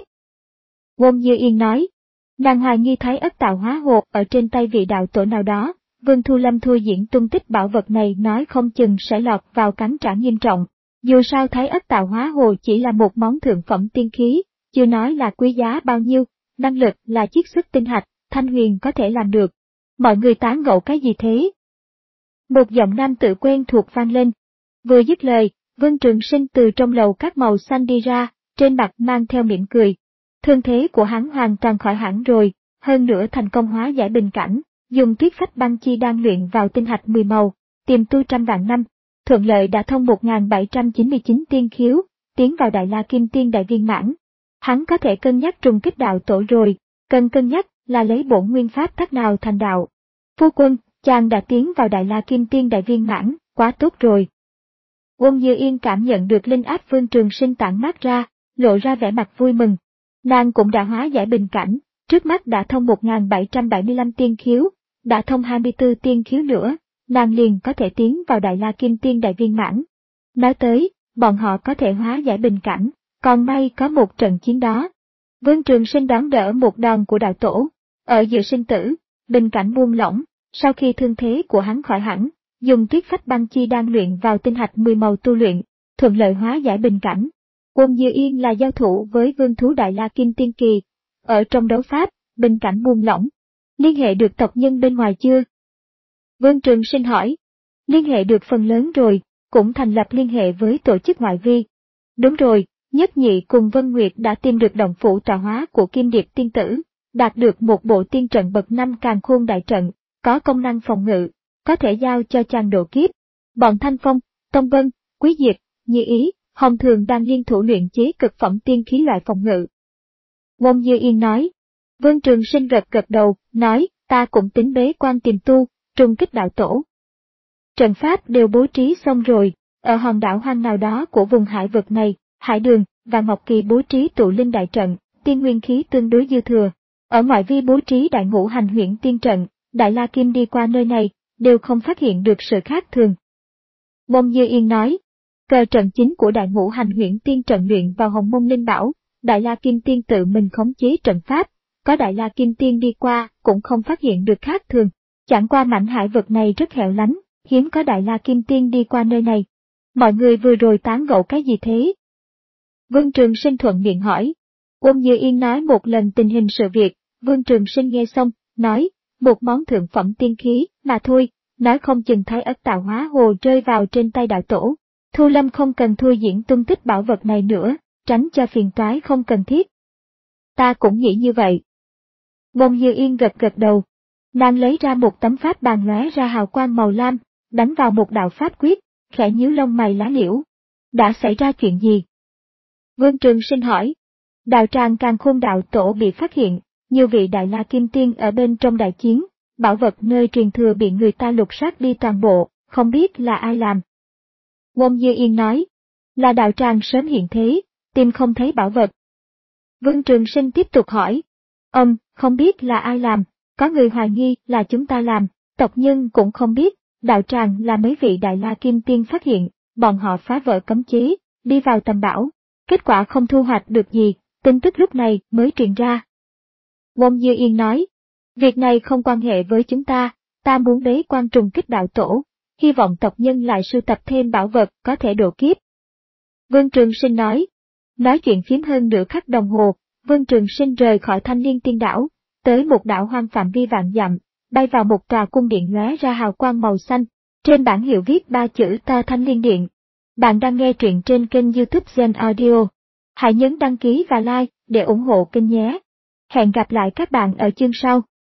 Quân Như Yên nói. Nàng hoài nghi Thái Ất Tạo Hóa Hồ ở trên tay vị đạo tổ nào đó, Vương Thu Lâm thôi diễn tung tích bảo vật này nói không chừng sẽ lọt vào cắn trả nghiêm trọng. Dù sao Thái Ất Tạo Hóa Hồ chỉ là một món thượng phẩm tiên khí, chưa nói là quý giá bao nhiêu, năng lực là chiết xuất tinh hạch, Thanh Huyền có thể làm được. Mọi người tán gẫu cái gì thế? Một giọng nam tự quen thuộc vang lên. Vừa dứt lời, Vương Trường Sinh từ trong lầu các màu xanh đi ra, trên mặt mang theo mỉm cười. Thương thế của hắn hoàn toàn khỏi hẳn rồi, hơn nữa thành công hóa giải bình cảnh, dùng tuyết phách băng chi đan luyện vào tinh hạch mười màu, tiềm tu trăm vạn năm, thuận lợi đã thông một nghìn bảy trăm chín mươi chín tiên khiếu, tiến vào Đại La Kim Tiên đại viên mãn. Hắn có thể cân nhắc trùng kích đạo tổ rồi, cần cân nhắc là lấy bổn nguyên pháp tắc nào thành đạo. Phu quân, chàng đã tiến vào Đại La Kim Tiên đại viên mãn, quá tốt rồi. Quân Như Yên cảm nhận được linh áp Vương Trường Sinh tản mát ra, lộ ra vẻ mặt vui mừng. Nàng cũng đã hóa giải bình cảnh, trước mắt đã thông một nghìn bảy trăm bảy mươi lăm tiên khiếu, đã thông hai mươi tư tiên khiếu nữa, nàng liền có thể tiến vào Đại La Kim Tiên đại viên mãn. Nói tới, bọn họ có thể hóa giải bình cảnh, còn may có một trận chiến đó. Vương Trường Sinh đón đỡ một đòn của đạo tổ, ở giữa sinh tử, bình cảnh buông lỏng, sau khi thương thế của hắn khỏi hẳn, dùng tuyết phách băng chi đan luyện vào tinh hạch mười màu tu luyện, thuận lợi hóa giải bình cảnh. Quân Như Yên là giao thủ với vương thú Đại La Kim Tiên Kỳ. Ở trong đấu pháp, bình cảnh buông lỏng. Liên hệ được tộc nhân bên ngoài chưa? Vương Trường Sinh hỏi. Liên hệ được phần lớn rồi, cũng thành lập liên hệ với tổ chức ngoại vi. Đúng rồi, Nhất Nhị cùng Vân Nguyệt đã tìm được động phủ tọa hóa của Kim Điệp Tiên Tử, đạt được một bộ tiên trận bậc năm càn khôn đại trận, có công năng phòng ngự, có thể giao cho chàng độ kiếp. Bọn Thanh Phong, Tông Vân, Quý Diệp, Như Ý, Hồng Thường đang liên thủ luyện chế cực phẩm tiên khí loại phòng ngự. Quân Như Yên nói. Vương Trường Sinh gật gật đầu, nói, ta cũng tính bế quan tìm tu, trùng kích đạo tổ. Trận pháp đều bố trí xong rồi, ở hòn đảo hoang nào đó của vùng hải vực này, Hải Đường và Ngọc Kỳ bố trí tụ linh đại trận, tiên nguyên khí tương đối dư thừa. Ở ngoại vi bố trí đại ngũ hành huyễn tiên trận, Đại La Kim đi qua nơi này, đều không phát hiện được sự khác thường. Quân Như Yên nói. Cờ trận chính của Đại Ngũ Hành Huyễn Tiên trận luyện vào Hồng Mông Linh Bảo, Đại La Kim Tiên tự mình khống chế trận pháp, có Đại La Kim Tiên đi qua cũng không phát hiện được khác thường. Chẳng qua mảnh hải vực này rất hẻo lánh, hiếm có Đại La Kim Tiên đi qua nơi này. Mọi người vừa rồi tán gẫu cái gì thế? Vương Trường Sinh thuận miệng hỏi. Uông Như Yên nói một lần tình hình sự việc, Vương Trường Sinh nghe xong, nói, một món thượng phẩm tiên khí, mà thôi, nói không chừng Thái Ất Tạo Hóa Hồ rơi vào trên tay đạo tổ. Thu Lâm không cần thui diễn tung tích bảo vật này nữa, tránh cho phiền toái không cần thiết. Ta cũng nghĩ như vậy. Uông Như Yên gật gật đầu. Nàng lấy ra một tấm pháp bàn lóe ra hào quang màu lam, đánh vào một đạo pháp quyết, khẽ nhíu lông mày lá liễu. Đã xảy ra chuyện gì? Vương Trường Sinh hỏi. Đạo tràng Càn Khôn đạo tổ bị phát hiện, nhiều vị Đại La Kim Tiên ở bên trong đại chiến, bảo vật nơi truyền thừa bị người ta lục soát đi toàn bộ, không biết là ai làm. Uông Như Yên nói, là đạo tràng sớm hiện thế, tìm không thấy bảo vật. Vương Trường Sinh tiếp tục hỏi, ông, không biết là ai làm, có người hoài nghi là chúng ta làm, tộc nhân cũng không biết, đạo tràng là mấy vị Đại La Kim Tiên phát hiện, bọn họ phá vỡ cấm chế, đi vào tầm bảo, kết quả không thu hoạch được gì, tin tức lúc này mới truyền ra. Uông Như Yên nói, việc này không quan hệ với chúng ta, ta muốn bế quan trùng kích đạo tổ, hy vọng tộc nhân lại sưu tập thêm bảo vật có thể độ kiếp. Vương Trường Sinh nói, nói chuyện phím hơn nửa khắc đồng hồ, Vương Trường Sinh rời khỏi Thanh Liên Tiên Đảo, tới một đảo hoang phạm vi vạn dặm, bay vào một tòa cung điện lóe ra hào quang màu xanh, trên bảng hiệu viết ba chữ ta Thanh Liên Điện. Bạn đang nghe truyện trên kênh YouTube Gen Audio. Hãy nhấn đăng ký và like để ủng hộ kênh nhé. Hẹn gặp lại các bạn ở chương sau.